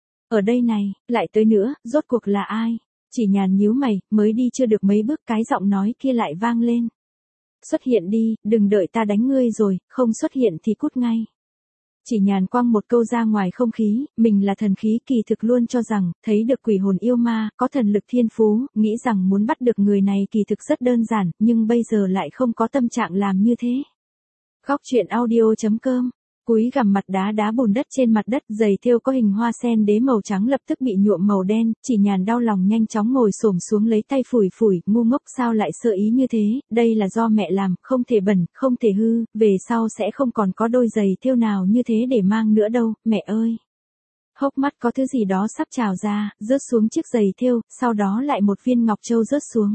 Ở đây này, lại tới nữa, rốt cuộc là ai? Chỉ nhàn nhíu mày, mới đi chưa được mấy bước cái giọng nói kia lại vang lên. Xuất hiện đi, đừng đợi ta đánh ngươi rồi, không xuất hiện thì cút ngay. Chỉ nhàn quăng một câu ra ngoài không khí, mình là thần khí kỳ thực luôn cho rằng, thấy được quỷ hồn yêu ma, có thần lực thiên phú, nghĩ rằng muốn bắt được người này kỳ thực rất đơn giản, nhưng bây giờ lại không có tâm trạng làm như thế. Góc truyện audio chấm com. Cúi gằm mặt đá đá bùn đất trên mặt đất, giày thêu có hình hoa sen đế màu trắng lập tức bị nhuộm màu đen, chỉ nhàn đau lòng nhanh chóng ngồi xổm xuống lấy tay phủi phủi, ngu ngốc sao lại sơ ý như thế, đây là do mẹ làm, không thể bẩn, không thể hư, về sau sẽ không còn có đôi giày thêu nào như thế để mang nữa đâu, mẹ ơi. Hốc mắt có thứ gì đó sắp trào ra, rớt xuống chiếc giày thêu, sau đó lại một viên ngọc châu rớt xuống.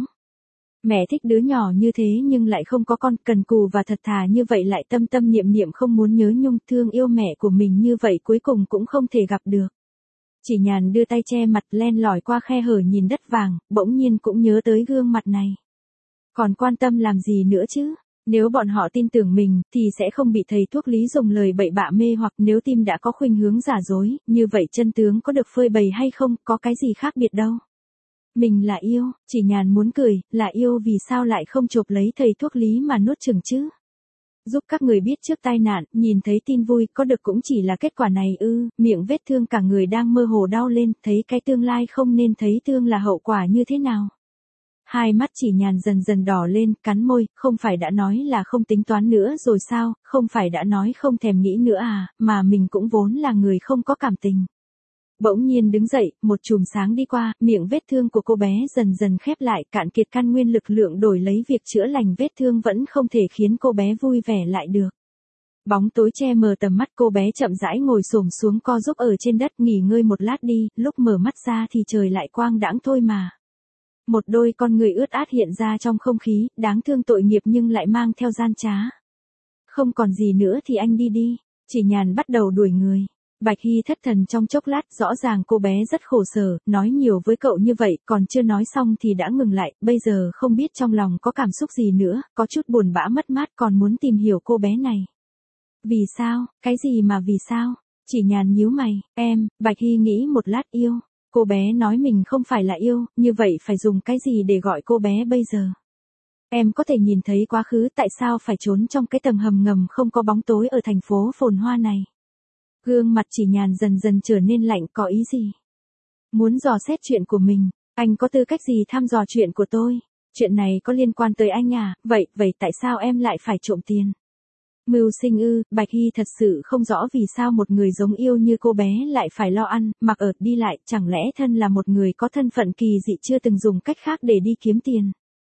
Mẹ thích đứa nhỏ như thế nhưng lại không có con, cần cù và thật thà như vậy lại tâm tâm niệm niệm không muốn nhớ nhung, thương yêu mẹ của mình như vậy cuối cùng cũng không thể gặp được. Chỉ nhàn đưa tay che mặt len lỏi qua khe hở nhìn đất vàng, bỗng nhiên cũng nhớ tới gương mặt này. Còn quan tâm làm gì nữa chứ? Nếu bọn họ tin tưởng mình, thì sẽ không bị thầy thuốc lý dùng lời bậy bạ mê hoặc nếu tim đã có khuynh hướng giả dối, như vậy chân tướng có được phơi bày hay không, có cái gì khác biệt đâu. Mình là yêu, chỉ nhàn muốn cười, là yêu vì sao lại không chộp lấy thầy thuốc lý mà nuốt chửng chứ? Giúp các người biết trước tai nạn, nhìn thấy tin vui, có được cũng chỉ là kết quả này ư, miệng vết thương cả người đang mơ hồ đau lên, thấy cái tương lai không nên thấy thương là hậu quả như thế nào. Hai mắt chỉ nhàn dần dần đỏ lên, cắn môi, không phải đã nói là không tính toán nữa rồi sao, không phải đã nói không thèm nghĩ nữa à, mà mình cũng vốn là người không có cảm tình. Bỗng nhiên đứng dậy, một chùm sáng đi qua, miệng vết thương của cô bé dần dần khép lại, cạn kiệt căn nguyên lực lượng đổi lấy việc chữa lành vết thương vẫn không thể khiến cô bé vui vẻ lại được. Bóng tối che mờ tầm mắt, cô bé chậm rãi ngồi xổm xuống co giúp ở trên đất nghỉ ngơi một lát đi, lúc mở mắt ra thì trời lại quang đãng thôi mà. Một đôi con người ướt át hiện ra trong không khí, đáng thương tội nghiệp nhưng lại mang theo gian trá. Không còn gì nữa thì anh đi đi, chỉ nhàn bắt đầu đuổi người. Bạch Hy thất thần trong chốc lát, rõ ràng cô bé rất khổ sở, nói nhiều với cậu như vậy, còn chưa nói xong thì đã ngừng lại, bây giờ không biết trong lòng có cảm xúc gì nữa, có chút buồn bã mất mát còn muốn tìm hiểu cô bé này. Vì sao, cái gì mà vì sao? Chỉ nhàn nhíu mày, em, Bạch Hy nghĩ một lát yêu. Cô bé nói mình không phải là yêu, như vậy phải dùng cái gì để gọi cô bé bây giờ? Em có thể nhìn thấy quá khứ, tại sao phải trốn trong cái tầng hầm ngầm không có bóng tối ở thành phố phồn hoa này? Gương mặt chỉ nhàn dần dần trở nên lạnh, có ý gì? Muốn dò xét chuyện của mình, anh có tư cách gì thăm dò chuyện của tôi? Chuyện này có liên quan tới anh à, vậy, vậy tại sao em lại phải trộm tiền? Mưu sinh ư, Bạch Hy thật sự không rõ vì sao một người giống yêu như cô bé lại phải lo ăn, mặc ở, đi lại, chẳng lẽ thân là một người có thân phận kỳ dị chưa từng dùng cách khác để đi kiếm tiền.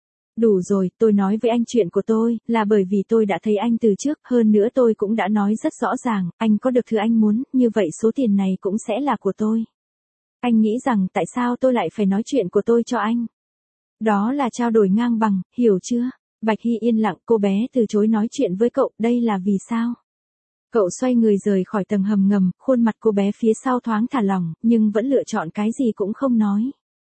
Đủ rồi, tôi nói với anh chuyện của tôi, là bởi vì tôi đã thấy anh từ trước, hơn nữa tôi cũng đã nói rất rõ ràng, anh có được thứ anh muốn, như vậy số tiền này cũng sẽ là của tôi. Anh nghĩ rằng tại sao tôi lại phải nói chuyện của tôi cho anh? Đó là trao đổi ngang bằng, hiểu chưa? Bạch Hy yên lặng, cô bé từ chối nói chuyện với cậu, đây là vì sao? Cậu xoay người rời khỏi tầng hầm ngầm, khuôn mặt cô bé phía sau thoáng thả lỏng, nhưng vẫn lựa chọn cái gì cũng không nói.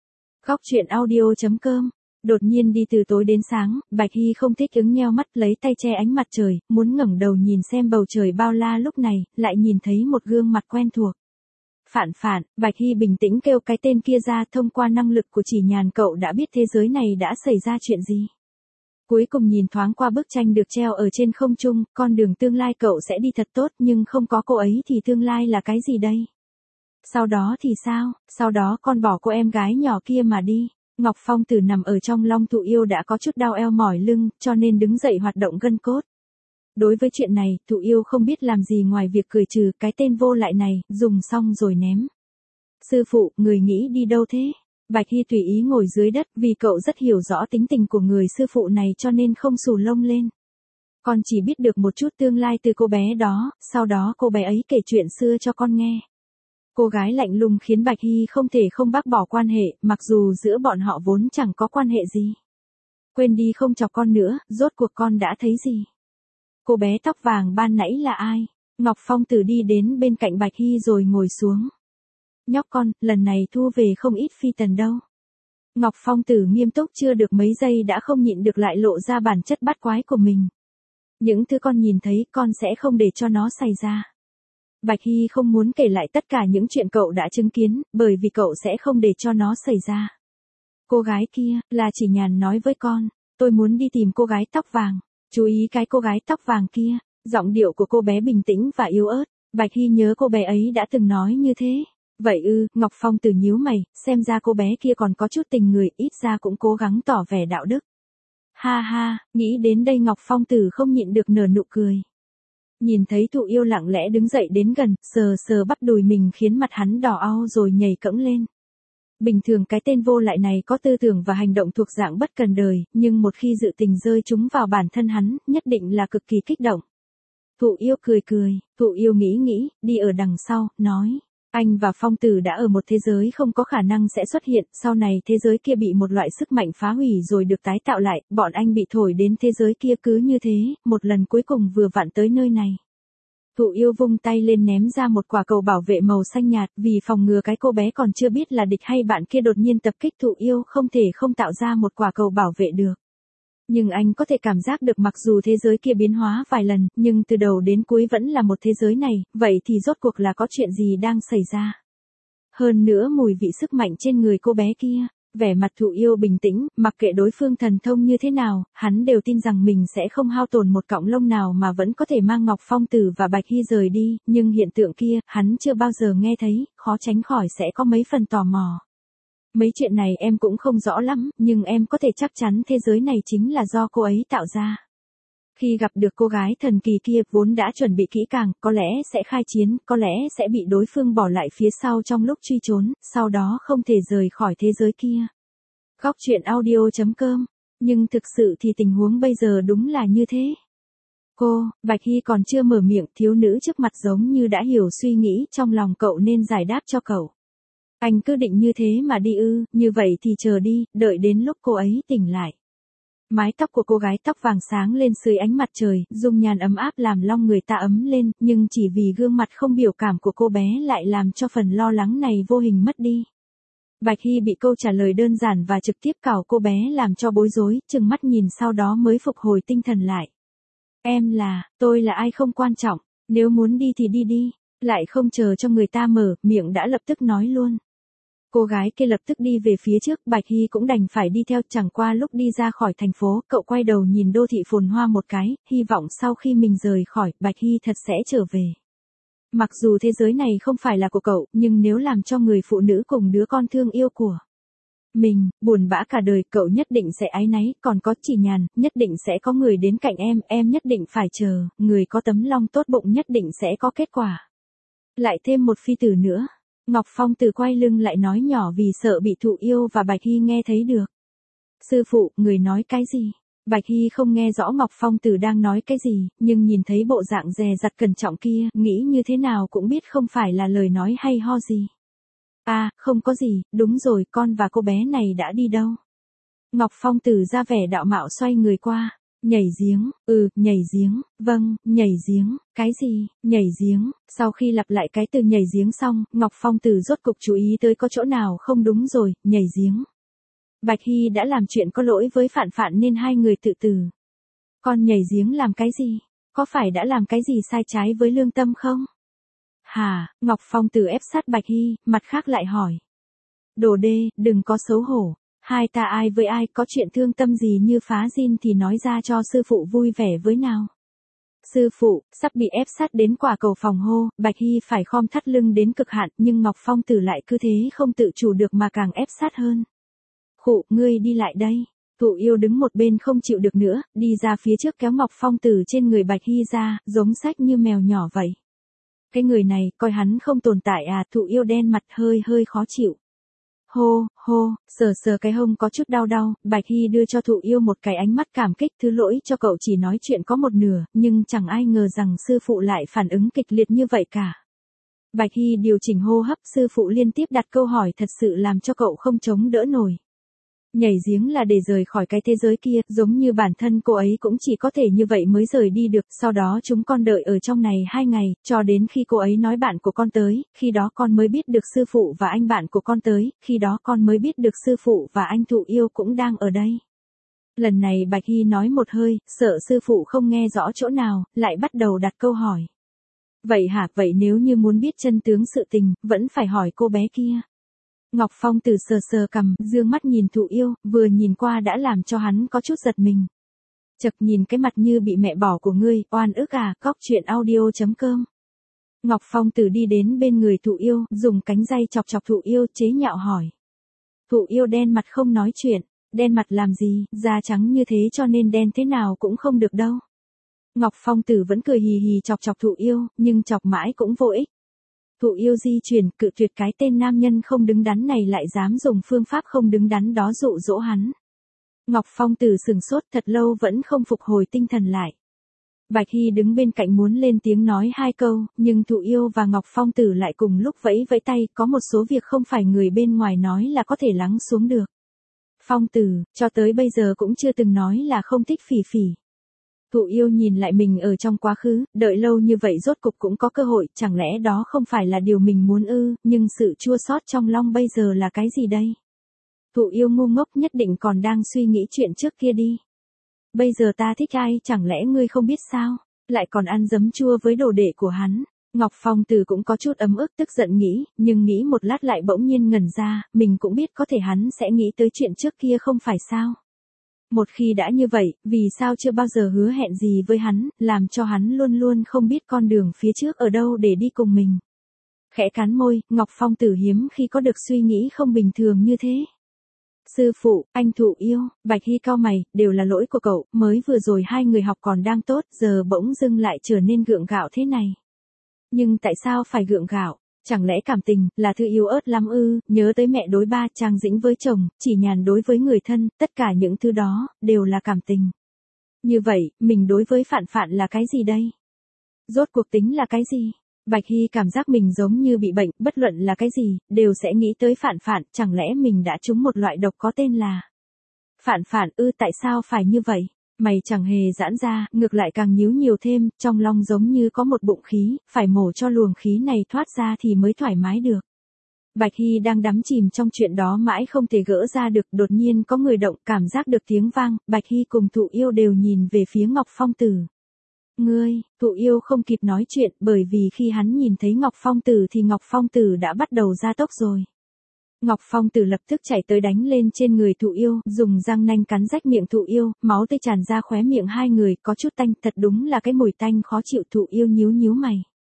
Góc truyện audio chấm com. Đột nhiên đi từ tối đến sáng, Bạch Hy không thích ứng nheo mắt lấy tay che ánh mặt trời, muốn ngẩng đầu nhìn xem bầu trời bao la lúc này, lại nhìn thấy một gương mặt quen thuộc. Phản phản, Bạch Hy bình tĩnh kêu cái tên kia ra, thông qua năng lực của chỉ nhàn cậu đã biết thế giới này đã xảy ra chuyện gì. Cuối cùng nhìn thoáng qua bức tranh được treo ở trên không trung, con đường tương lai cậu sẽ đi thật tốt nhưng không có cô ấy thì tương lai là cái gì đây? Sau đó thì sao, sau đó con bỏ cô em gái nhỏ kia mà đi. Ngọc Phong Tử nằm ở trong long thụ yêu đã có chút đau eo mỏi lưng, cho nên đứng dậy hoạt động gân cốt. Đối với chuyện này, thụ yêu không biết làm gì ngoài việc cười trừ cái tên vô lại này, dùng xong rồi ném. Sư phụ, người nghĩ đi đâu thế? Bạch Hy tùy ý ngồi dưới đất vì cậu rất hiểu rõ tính tình của người sư phụ này cho nên không xù lông lên. Con chỉ biết được một chút tương lai từ cô bé đó, sau đó cô bé ấy kể chuyện xưa cho con nghe. Cô gái lạnh lùng khiến Bạch Hy không thể không bác bỏ quan hệ, mặc dù giữa bọn họ vốn chẳng có quan hệ gì. Quên đi không chọc con nữa, rốt cuộc con đã thấy gì? Cô bé tóc vàng ban nãy là ai? Ngọc Phong Tử đi đến bên cạnh Bạch Hy rồi ngồi xuống. Nhóc con, lần này thu về không ít phi tần đâu. Ngọc Phong Tử nghiêm túc chưa được mấy giây đã không nhịn được lại lộ ra bản chất bát quái của mình. Những thứ con nhìn thấy con sẽ không để cho nó xảy ra. Bạch Hy không muốn kể lại tất cả những chuyện cậu đã chứng kiến, bởi vì cậu sẽ không để cho nó xảy ra. Cô gái kia, là chỉ nhàn nói với con, tôi muốn đi tìm cô gái tóc vàng. Chú ý cái cô gái tóc vàng kia, giọng điệu của cô bé bình tĩnh và yếu ớt. Bạch Hy nhớ cô bé ấy đã từng nói như thế. Vậy ư, Ngọc Phong Tử nhíu mày, xem ra cô bé kia còn có chút tình người, ít ra cũng cố gắng tỏ vẻ đạo đức. Ha ha, nghĩ đến đây Ngọc Phong Tử không nhịn được nở nụ cười. Nhìn thấy Thụ Yêu lặng lẽ đứng dậy đến gần, sờ sờ bắp đùi mình khiến mặt hắn đỏ au rồi nhảy cẫng lên. Bình thường cái tên vô lại này có tư tưởng và hành động thuộc dạng bất cần đời, nhưng một khi dự tình rơi chúng vào bản thân hắn, nhất định là cực kỳ kích động. Thụ Yêu cười cười, Thụ Yêu nghĩ nghĩ, đi ở đằng sau, nói. Anh và Phong Tử đã ở một thế giới không có khả năng sẽ xuất hiện, sau này thế giới kia bị một loại sức mạnh phá hủy rồi được tái tạo lại, bọn anh bị thổi đến thế giới kia cứ như thế, một lần cuối cùng vừa vặn tới nơi này. Thụ Yêu vung tay lên ném ra một quả cầu bảo vệ màu xanh nhạt, vì phòng ngừa cái cô bé còn chưa biết là địch hay bạn kia đột nhiên tập kích Thụ Yêu không thể không tạo ra một quả cầu bảo vệ được. Nhưng anh có thể cảm giác được mặc dù thế giới kia biến hóa vài lần, nhưng từ đầu đến cuối vẫn là một thế giới này, vậy thì rốt cuộc là có chuyện gì đang xảy ra? Hơn nữa mùi vị sức mạnh trên người cô bé kia, vẻ mặt Thụ Yêu bình tĩnh, mặc kệ đối phương thần thông như thế nào, hắn đều tin rằng mình sẽ không hao tổn một cọng lông nào mà vẫn có thể mang Ngọc Phong Tử và Bạch Hy rời đi, nhưng hiện tượng kia, hắn chưa bao giờ nghe thấy, khó tránh khỏi sẽ có mấy phần tò mò. Mấy chuyện này em cũng không rõ lắm, nhưng em có thể chắc chắn thế giới này chính là do cô ấy tạo ra. Khi gặp được cô gái thần kỳ kia vốn đã chuẩn bị kỹ càng, có lẽ sẽ khai chiến, có lẽ sẽ bị đối phương bỏ lại phía sau trong lúc truy trốn, sau đó không thể rời khỏi thế giới kia. Góc truyện audio chấm com. Nhưng thực sự thì tình huống bây giờ đúng là như thế. Cô, Bạch Hy còn chưa mở miệng, thiếu nữ trước mặt giống như đã hiểu suy nghĩ trong lòng cậu nên giải đáp cho cậu. Anh cứ định như thế mà đi ư, như vậy thì chờ đi, đợi đến lúc cô ấy tỉnh lại. Mái tóc của cô gái tóc vàng sáng lên dưới ánh mặt trời, dung nhan ấm áp làm lòng người ta ấm lên, nhưng chỉ vì gương mặt không biểu cảm của cô bé lại làm cho phần lo lắng này vô hình mất đi. Bạch Hy bị câu trả lời đơn giản và trực tiếp cào cô bé làm cho bối rối, chừng mắt nhìn sau đó mới phục hồi tinh thần lại. Em là, tôi là ai không quan trọng, nếu muốn đi thì đi đi, lại không chờ cho người ta mở, miệng đã lập tức nói luôn. Cô gái kia lập tức đi về phía trước, Bạch Hy cũng đành phải đi theo, chẳng qua lúc đi ra khỏi thành phố, cậu quay đầu nhìn đô thị phồn hoa một cái, hy vọng sau khi mình rời khỏi, Bạch Hy thật sẽ trở về. Mặc dù thế giới này không phải là của cậu, nhưng nếu làm cho người phụ nữ cùng đứa con thương yêu của mình, buồn bã cả đời, cậu nhất định sẽ áy náy, còn có Chỉ Nhàn, nhất định sẽ có người đến cạnh em, em nhất định phải chờ, người có tấm lòng tốt bụng nhất định sẽ có kết quả. Lại thêm một phi tử nữa. Ngọc Phong Tử quay lưng lại nói nhỏ vì sợ bị Thụ Yêu và Bạch Hy nghe thấy được. Sư phụ, người nói cái gì? Bạch Hy không nghe rõ Ngọc Phong Tử đang nói cái gì, nhưng nhìn thấy bộ dạng dè dặt cẩn trọng kia, nghĩ như thế nào cũng biết không phải là lời nói hay ho gì. À, không có gì, đúng rồi, con và cô bé này đã đi đâu? Ngọc Phong Tử ra vẻ đạo mạo xoay người qua. Nhảy giếng, ừ, nhảy giếng, vâng, nhảy giếng, cái gì, nhảy giếng, sau khi lặp lại cái từ nhảy giếng xong, Ngọc Phong Tử rốt cục chú ý tới có chỗ nào không đúng rồi, nhảy giếng. Bạch Hy đã làm chuyện có lỗi với Phạn Phạn nên hai người tự tử. Con nhảy giếng làm cái gì? Có phải đã làm cái gì sai trái với lương tâm không? Hà, Ngọc Phong Tử ép sát Bạch Hy, mặt khác lại hỏi. Đồ đê, đừng có xấu hổ. Hai ta ai với ai có chuyện thương tâm gì như phá zin thì nói ra cho sư phụ vui vẻ với nào. Sư phụ, sắp bị ép sát đến quả cầu phòng hô, Bạch Hy phải khom thắt lưng đến cực hạn nhưng Ngọc Phong Tử lại cứ thế không tự chủ được mà càng ép sát hơn. Khụ, ngươi đi lại đây. Thụ Yêu đứng một bên không chịu được nữa, đi ra phía trước kéo Ngọc Phong Tử trên người Bạch Hy ra, giống sách như mèo nhỏ vậy. Cái người này, coi hắn không tồn tại à, Thụ Yêu đen mặt hơi hơi khó chịu. Hô, hô, sờ sờ cái hông có chút đau đau, Bạch Hy đưa cho Thụ Yêu một cái ánh mắt cảm kích, thứ lỗi cho cậu chỉ nói chuyện có một nửa, nhưng chẳng ai ngờ rằng sư phụ lại phản ứng kịch liệt như vậy cả. Bạch Hy điều chỉnh hô hấp, sư phụ liên tiếp đặt câu hỏi thật sự làm cho cậu không chống đỡ nổi. Nhảy giếng là để rời khỏi cái thế giới kia, giống như bản thân cô ấy cũng chỉ có thể như vậy mới rời đi được, sau đó chúng con đợi ở trong này hai ngày, cho đến khi cô ấy nói bạn của con tới, khi đó con mới biết được sư phụ và anh bạn của con tới, khi đó con mới biết được sư phụ và anh Thụ Yêu cũng đang ở đây. Lần này Bạch Hy nói một hơi, sợ sư phụ không nghe rõ chỗ nào, lại bắt đầu đặt câu hỏi. Vậy hả, vậy nếu như muốn biết chân tướng sự tình, vẫn phải hỏi cô bé kia. Ngọc Phong Tử sờ sờ cằm, dương mắt nhìn Thụ Yêu, vừa nhìn qua đã làm cho hắn có chút giật mình. Chật, nhìn cái mặt như bị mẹ bỏ của ngươi, oan ức à, cóc truyện audio chấm com. Ngọc Phong Tử đi đến bên người Thụ Yêu, dùng cánh tay chọc chọc Thụ Yêu, chế nhạo hỏi. Thụ Yêu đen mặt không nói chuyện, đen mặt làm gì, da trắng như thế cho nên đen thế nào cũng không được đâu. Ngọc Phong Tử vẫn cười hì hì chọc chọc Thụ Yêu, nhưng chọc mãi cũng vô ích. Thụ Yêu di chuyển, cự tuyệt cái tên nam nhân không đứng đắn này lại dám dùng phương pháp không đứng đắn đó dụ dỗ hắn. Ngọc Phong Tử sừng sốt thật lâu vẫn không phục hồi tinh thần lại. Bạch Hy đứng bên cạnh muốn lên tiếng nói hai câu, nhưng Thụ Yêu và Ngọc Phong Tử lại cùng lúc vẫy vẫy tay, có một số việc không phải người bên ngoài nói là có thể lắng xuống được. Phong Tử, cho tới bây giờ cũng chưa từng nói là không thích Phỉ Phỉ. Thụ Yêu nhìn lại mình ở trong quá khứ, đợi lâu như vậy rốt cục cũng có cơ hội, chẳng lẽ đó không phải là điều mình muốn ư, nhưng sự chua xót trong lòng bây giờ là cái gì đây? Thụ Yêu ngu ngốc nhất định còn đang suy nghĩ chuyện trước kia đi. Bây giờ ta thích ai, chẳng lẽ ngươi không biết sao, lại còn ăn giấm chua với đồ đệ của hắn. Ngọc Phong Tử cũng có chút ấm ức tức giận nghĩ, nhưng nghĩ một lát lại bỗng nhiên ngẩn ra, mình cũng biết có thể hắn sẽ nghĩ tới chuyện trước kia không phải sao. Một khi đã như vậy, vì sao chưa bao giờ hứa hẹn gì với hắn, làm cho hắn luôn luôn không biết con đường phía trước ở đâu để đi cùng mình. Khẽ cắn môi, Ngọc Phong Tử hiếm khi có được suy nghĩ không bình thường như thế. Sư phụ, anh Thụ Yêu, Bạch Hy cau mày, đều là lỗi của cậu, mới vừa rồi hai người học còn đang tốt, giờ bỗng dưng lại trở nên gượng gạo thế này. Nhưng tại sao phải gượng gạo? Chẳng lẽ cảm tình, là thứ yếu ớt lắm ư, nhớ tới mẹ đối ba, trang dĩnh với chồng, chỉ nhàn đối với người thân, tất cả những thứ đó, đều là cảm tình. Như vậy, mình đối với Phạn Phạn là cái gì đây? Rốt cuộc tính là cái gì? Bạch Hy cảm giác mình giống như bị bệnh, bất luận là cái gì, đều sẽ nghĩ tới Phạn Phạn, chẳng lẽ mình đã trúng một loại độc có tên là Phạn Phạn ư, tại sao phải như vậy? Mày chẳng hề giãn ra, ngược lại càng nhíu nhiều thêm, trong lòng giống như có một bụng khí, phải mổ cho luồng khí này thoát ra thì mới thoải mái được. Bạch Hy đang đắm chìm trong chuyện đó mãi không thể gỡ ra được, đột nhiên có người động, cảm giác được tiếng vang, Bạch Hy cùng Thụ Yêu đều nhìn về phía Ngọc Phong Tử. Ngươi, Thụ Yêu không kịp nói chuyện, bởi vì khi hắn nhìn thấy Ngọc Phong Tử thì Ngọc Phong Tử đã bắt đầu ra tốc rồi. Ngọc Phong Tử lập tức chạy tới đánh lên trên người Thụ Yêu, dùng răng nanh cắn rách miệng Thụ Yêu, máu tươi tràn ra khóe miệng hai người, có chút tanh, thật đúng là cái mùi tanh khó chịu. Thụ Yêu nhíu nhíu mày.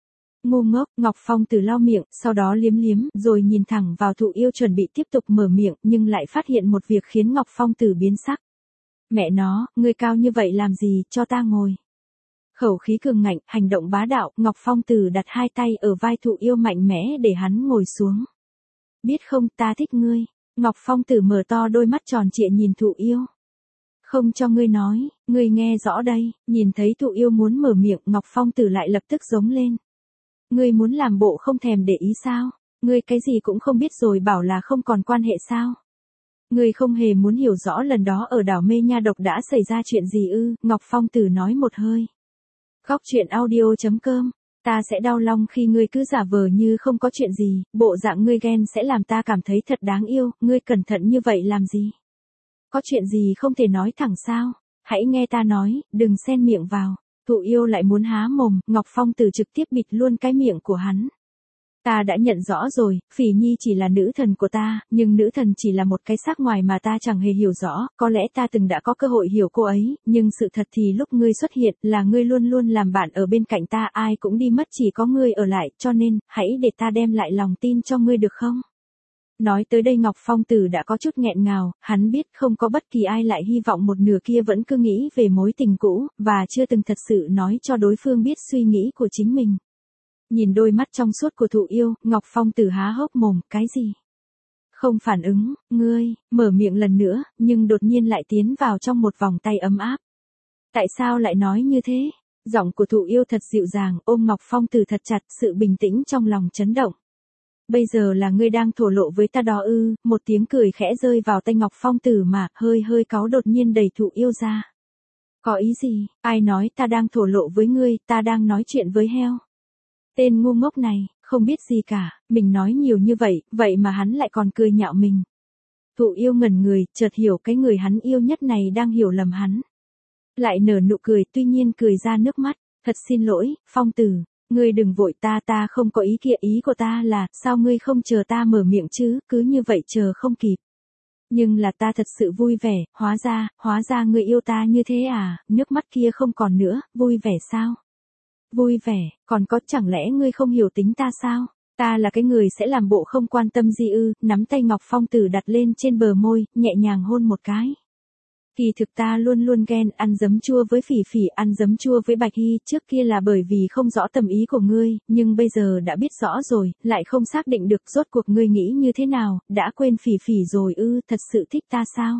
Ngu ngốc, Ngọc Phong Tử lau miệng, sau đó liếm liếm, rồi nhìn thẳng vào Thụ Yêu chuẩn bị tiếp tục mở miệng, nhưng lại phát hiện một việc khiến Ngọc Phong Tử biến sắc. Mẹ nó, ngươi cao như vậy làm gì, cho ta ngồi. Khẩu khí cường ngạnh, hành động bá đạo, Ngọc Phong Tử đặt hai tay ở vai Thụ Yêu mạnh mẽ để hắn ngồi xuống. Biết không, ta thích ngươi. Ngọc Phong Tử mở to đôi mắt tròn trịa nhìn Thụ Yêu. Không cho ngươi nói, ngươi nghe rõ đây. Nhìn thấy Thụ Yêu muốn mở miệng, Ngọc Phong Tử lại lập tức giống lên. Ngươi muốn làm bộ không thèm để ý sao? Ngươi cái gì cũng không biết rồi bảo là không còn quan hệ sao? Ngươi không hề muốn hiểu rõ lần đó ở đảo Mê Nha Độc đã xảy ra chuyện gì ư? Ngọc Phong Tử nói một hơi. Góc truyện audio chấm com. Ta sẽ đau lòng khi ngươi cứ giả vờ như không có chuyện gì, bộ dạng ngươi ghen sẽ làm ta cảm thấy thật đáng yêu, ngươi cẩn thận như vậy làm gì? Có chuyện gì không thể nói thẳng sao? Hãy nghe ta nói, đừng xen miệng vào. Thụ Yêu lại muốn há mồm, Ngọc Phong Tử trực tiếp bịt luôn cái miệng của hắn. Ta đã nhận rõ rồi, Phỉ Nhi chỉ là nữ thần của ta, nhưng nữ thần chỉ là một cái xác ngoài mà ta chẳng hề hiểu rõ, có lẽ ta từng đã có cơ hội hiểu cô ấy, nhưng sự thật thì lúc ngươi xuất hiện là ngươi luôn luôn làm bạn ở bên cạnh ta, ai cũng đi mất chỉ có ngươi ở lại, cho nên, hãy để ta đem lại lòng tin cho ngươi được không? Nói tới đây Ngọc Phong Tử đã có chút nghẹn ngào, hắn biết không có bất kỳ ai lại hy vọng một nửa kia vẫn cứ nghĩ về mối tình cũ, và chưa từng thật sự nói cho đối phương biết suy nghĩ của chính mình. Nhìn đôi mắt trong suốt của Thụ Yêu, Ngọc Phong Tử há hốc mồm, cái gì? Không phản ứng, ngươi, mở miệng lần nữa, nhưng đột nhiên lại tiến vào trong một vòng tay ấm áp. Tại sao lại nói như thế? Giọng của Thụ Yêu thật dịu dàng, ôm Ngọc Phong Tử thật chặt, sự bình tĩnh trong lòng chấn động. bây giờ là ngươi đang thổ lộ với ta đó ư? Một tiếng cười khẽ rơi vào tai Ngọc Phong Tử mà, hơi hơi cáu đột nhiên đẩy Thụ Yêu ra. Có ý gì? Ai nói ta đang thổ lộ với ngươi, ta đang nói chuyện với heo. Tên ngu ngốc này, không biết gì cả, mình nói nhiều như vậy, vậy mà hắn lại còn cười nhạo mình. Thụ Yêu ngẩn người, chợt hiểu cái người hắn yêu nhất này đang hiểu lầm hắn. Lại nở nụ cười, tuy nhiên cười ra nước mắt. Thật xin lỗi, Phong Tử, ngươi đừng vội, ta ta không có ý kia, ý của ta là, sao ngươi không chờ ta mở miệng chứ, cứ như vậy chờ không kịp. Nhưng là ta thật sự vui vẻ, hóa ra, hóa ra ngươi yêu ta như thế à, nước mắt kia không còn nữa, vui vẻ sao? Vui vẻ, còn có, chẳng lẽ ngươi không hiểu tính ta sao? Ta là cái người sẽ làm bộ không quan tâm gì ư? Nắm tay Ngọc Phong Tử đặt lên trên bờ môi, nhẹ nhàng hôn một cái. Kỳ thực ta luôn luôn ghen, ăn giấm chua với Phỉ Phỉ, ăn giấm chua với Bạch Hy, trước kia là bởi vì không rõ tầm ý của ngươi, nhưng bây giờ đã biết rõ rồi, lại không xác định được rốt cuộc ngươi nghĩ như thế nào, đã quên Phỉ Phỉ rồi ư, thật sự thích ta sao?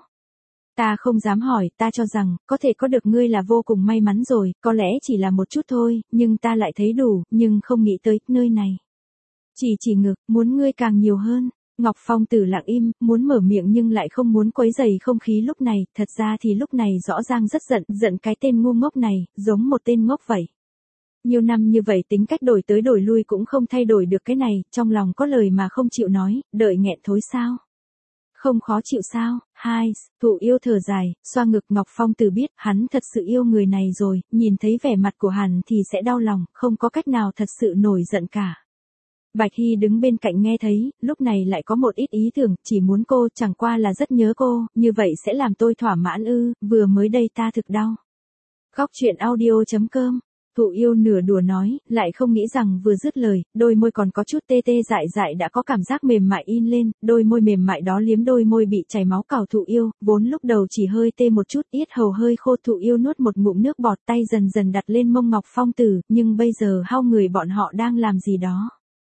Ta không dám hỏi, ta cho rằng, có thể có được ngươi là vô cùng may mắn rồi, có lẽ chỉ là một chút thôi, nhưng ta lại thấy đủ, nhưng không nghĩ tới, nơi này. Chỉ chỉ ngực, muốn ngươi càng nhiều hơn. Ngọc Phong Tử lặng im, muốn mở miệng nhưng lại không muốn quấy rầy không khí lúc này, thật ra thì lúc này rõ ràng rất giận, giận cái tên ngu ngốc này, giống một tên ngốc vậy. Nhiều năm như vậy tính cách đổi tới đổi lui cũng không thay đổi được cái này, trong lòng có lời mà không chịu nói, đợi nghẹn thối sao? Không khó chịu sao? Hai, Thụ Yêu thở dài, xoa ngực. Ngọc Phong Tử biết, hắn thật sự yêu người này rồi, nhìn thấy vẻ mặt của hắn thì sẽ đau lòng, không có cách nào thật sự nổi giận cả. Bạch Hy đứng bên cạnh nghe thấy, lúc này lại có một ít ý tưởng, chỉ muốn cô, chẳng qua là rất nhớ cô, như vậy sẽ làm tôi thỏa mãn ư, vừa mới đây ta thực đau. Góc truyện audio chấm com, Thụ Yêu nửa đùa nói, lại không nghĩ rằng vừa dứt lời, đôi môi còn có chút tê tê dại dại đã có cảm giác mềm mại in lên, đôi môi mềm mại đó liếm đôi môi bị chảy máu cào Thụ Yêu, vốn lúc đầu chỉ hơi tê một chút, yết hầu hơi khô. Thụ Yêu nuốt một ngụm nước bọt, tay dần dần đặt lên mông Ngọc Phong Tử, nhưng bây giờ hai người bọn họ đang làm gì đó.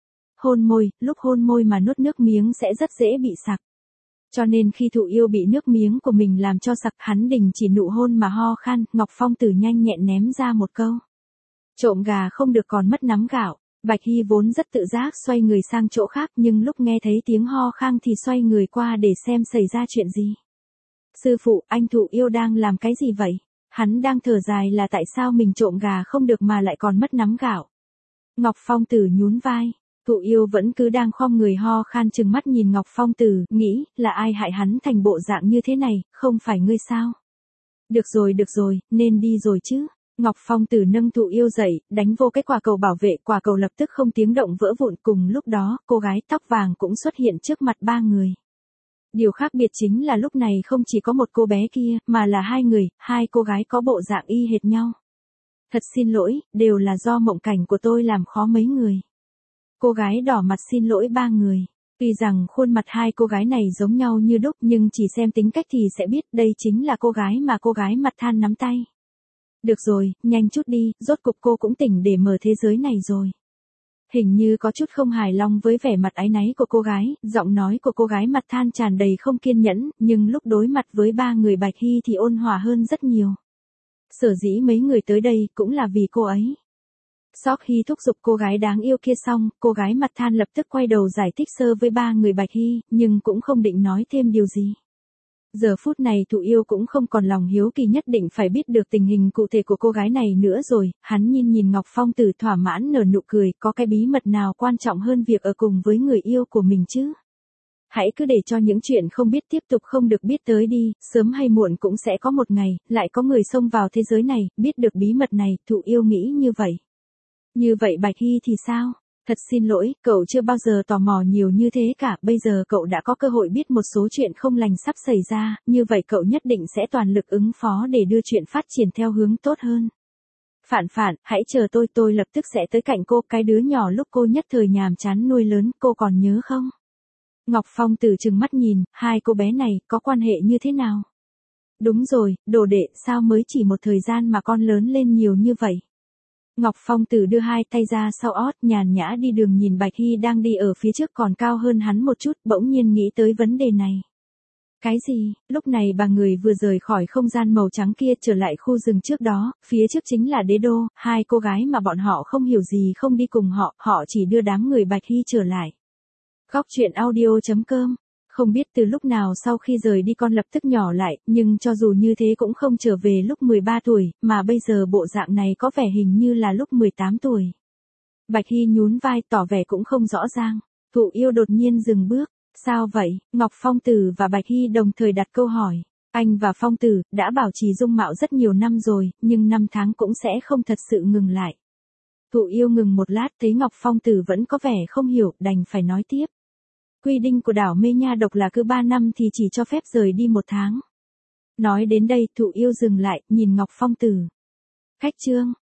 Hôn môi, lúc hôn môi mà nuốt nước miếng sẽ rất dễ bị sặc. Cho nên khi Thụ Yêu bị nước miếng của mình làm cho sặc, hắn đình chỉ nụ hôn mà ho khan, Ngọc Phong Tử nhanh nhẹn ném ra một câu. Trộm gà không được còn mất nắm gạo. Bạch Hy vốn rất tự giác xoay người sang chỗ khác, nhưng lúc nghe thấy tiếng ho khan thì xoay người qua để xem xảy ra chuyện gì. Sư phụ, anh Thụ Yêu đang làm cái gì vậy? Hắn đang thở dài là tại sao mình trộm gà không được mà lại còn mất nắm gạo. Ngọc Phong Tử nhún vai. Thụ Yêu vẫn cứ đang khom người ho khan chừng mắt nhìn Ngọc Phong Tử, nghĩ, là ai hại hắn thành bộ dạng như thế này, không phải ngươi sao? Được rồi được rồi, nên đi rồi chứ. Ngọc Phong Tử nâng Thụ Yêu dậy, đánh vô cái quả cầu bảo vệ, quả cầu lập tức không tiếng động vỡ vụn. Cùng lúc đó, cô gái tóc vàng cũng xuất hiện trước mặt ba người. Điều khác biệt chính là lúc này không chỉ có một cô bé kia, mà là hai người, hai cô gái có bộ dạng y hệt nhau. Thật xin lỗi, đều là do mộng cảnh của tôi làm khó mấy người. Cô gái đỏ mặt xin lỗi ba người. Tuy rằng khuôn mặt hai cô gái này giống nhau như đúc, nhưng chỉ xem tính cách thì sẽ biết đây chính là cô gái mà cô gái mặt than nắm tay. Được rồi, nhanh chút đi, rốt cục cô cũng tỉnh để mở thế giới này rồi. Hình như có chút không hài lòng với vẻ mặt áy náy của cô gái, giọng nói của cô gái mặt than tràn đầy không kiên nhẫn, nhưng lúc đối mặt với ba người Bạch Hy thì ôn hòa hơn rất nhiều. Sở dĩ mấy người tới đây cũng là vì cô ấy. Sau khi thúc giục cô gái đáng yêu kia xong, cô gái mặt than lập tức quay đầu giải thích sơ với ba người Bạch Hy, nhưng cũng không định nói thêm điều gì. Giờ phút này Thụ Yêu cũng không còn lòng hiếu kỳ nhất định phải biết được tình hình cụ thể của cô gái này nữa rồi, hắn nhìn nhìn Ngọc Phong Tử thỏa mãn nở nụ cười, có cái bí mật nào quan trọng hơn việc ở cùng với người yêu của mình chứ? Hãy cứ để cho những chuyện không biết tiếp tục không được biết tới đi, sớm hay muộn cũng sẽ có một ngày, lại có người xông vào thế giới này, biết được bí mật này, Thụ Yêu nghĩ như vậy. Như vậy Bạch Hy thì sao? Thật xin lỗi, cậu chưa bao giờ tò mò nhiều như thế cả, bây giờ cậu đã có cơ hội biết một số chuyện không lành sắp xảy ra, như vậy cậu nhất định sẽ toàn lực ứng phó để đưa chuyện phát triển theo hướng tốt hơn. Phản phản, hãy chờ tôi, tôi lập tức sẽ tới cạnh cô, cái đứa nhỏ lúc cô nhất thời nhàm chán nuôi lớn, cô còn nhớ không? Ngọc Phong Tử trừng mắt nhìn, hai cô bé này, có quan hệ như thế nào? Đúng rồi, đồ đệ, sao mới chỉ một thời gian mà con lớn lên nhiều như vậy? Ngọc Phong Tử đưa hai tay ra sau ót, nhàn nhã đi đường nhìn Bạch Hy đang đi ở phía trước còn cao hơn hắn một chút, bỗng nhiên nghĩ tới vấn đề này. Cái gì? Lúc này ba người vừa rời khỏi không gian màu trắng kia trở lại khu rừng trước đó, phía trước chính là đế đô, hai cô gái mà bọn họ không hiểu gì không đi cùng họ, họ chỉ đưa đám người Bạch Hy trở lại. Góc chuyện audio chấm com. Không biết từ lúc nào sau khi rời đi con lập tức nhỏ lại, nhưng cho dù như thế cũng không trở về lúc mười ba tuổi, mà bây giờ bộ dạng này có vẻ hình như là lúc mười tám tuổi. Bạch Hy nhún vai tỏ vẻ cũng không rõ ràng. Thụ Yêu đột nhiên dừng bước. Sao vậy? Ngọc Phong Tử và Bạch Hy đồng thời đặt câu hỏi. Anh và Phong Tử đã bảo trì dung mạo rất nhiều năm rồi, nhưng năm tháng cũng sẽ không thật sự ngừng lại. Thụ Yêu ngừng một lát thấy Ngọc Phong Tử vẫn có vẻ không hiểu, đành phải nói tiếp. Quy định của đảo Mê Nha Độc là cứ ba năm thì chỉ cho phép rời đi một tháng. Nói đến đây Thụ Yêu dừng lại, nhìn Ngọc Phong Tử. Khách trương,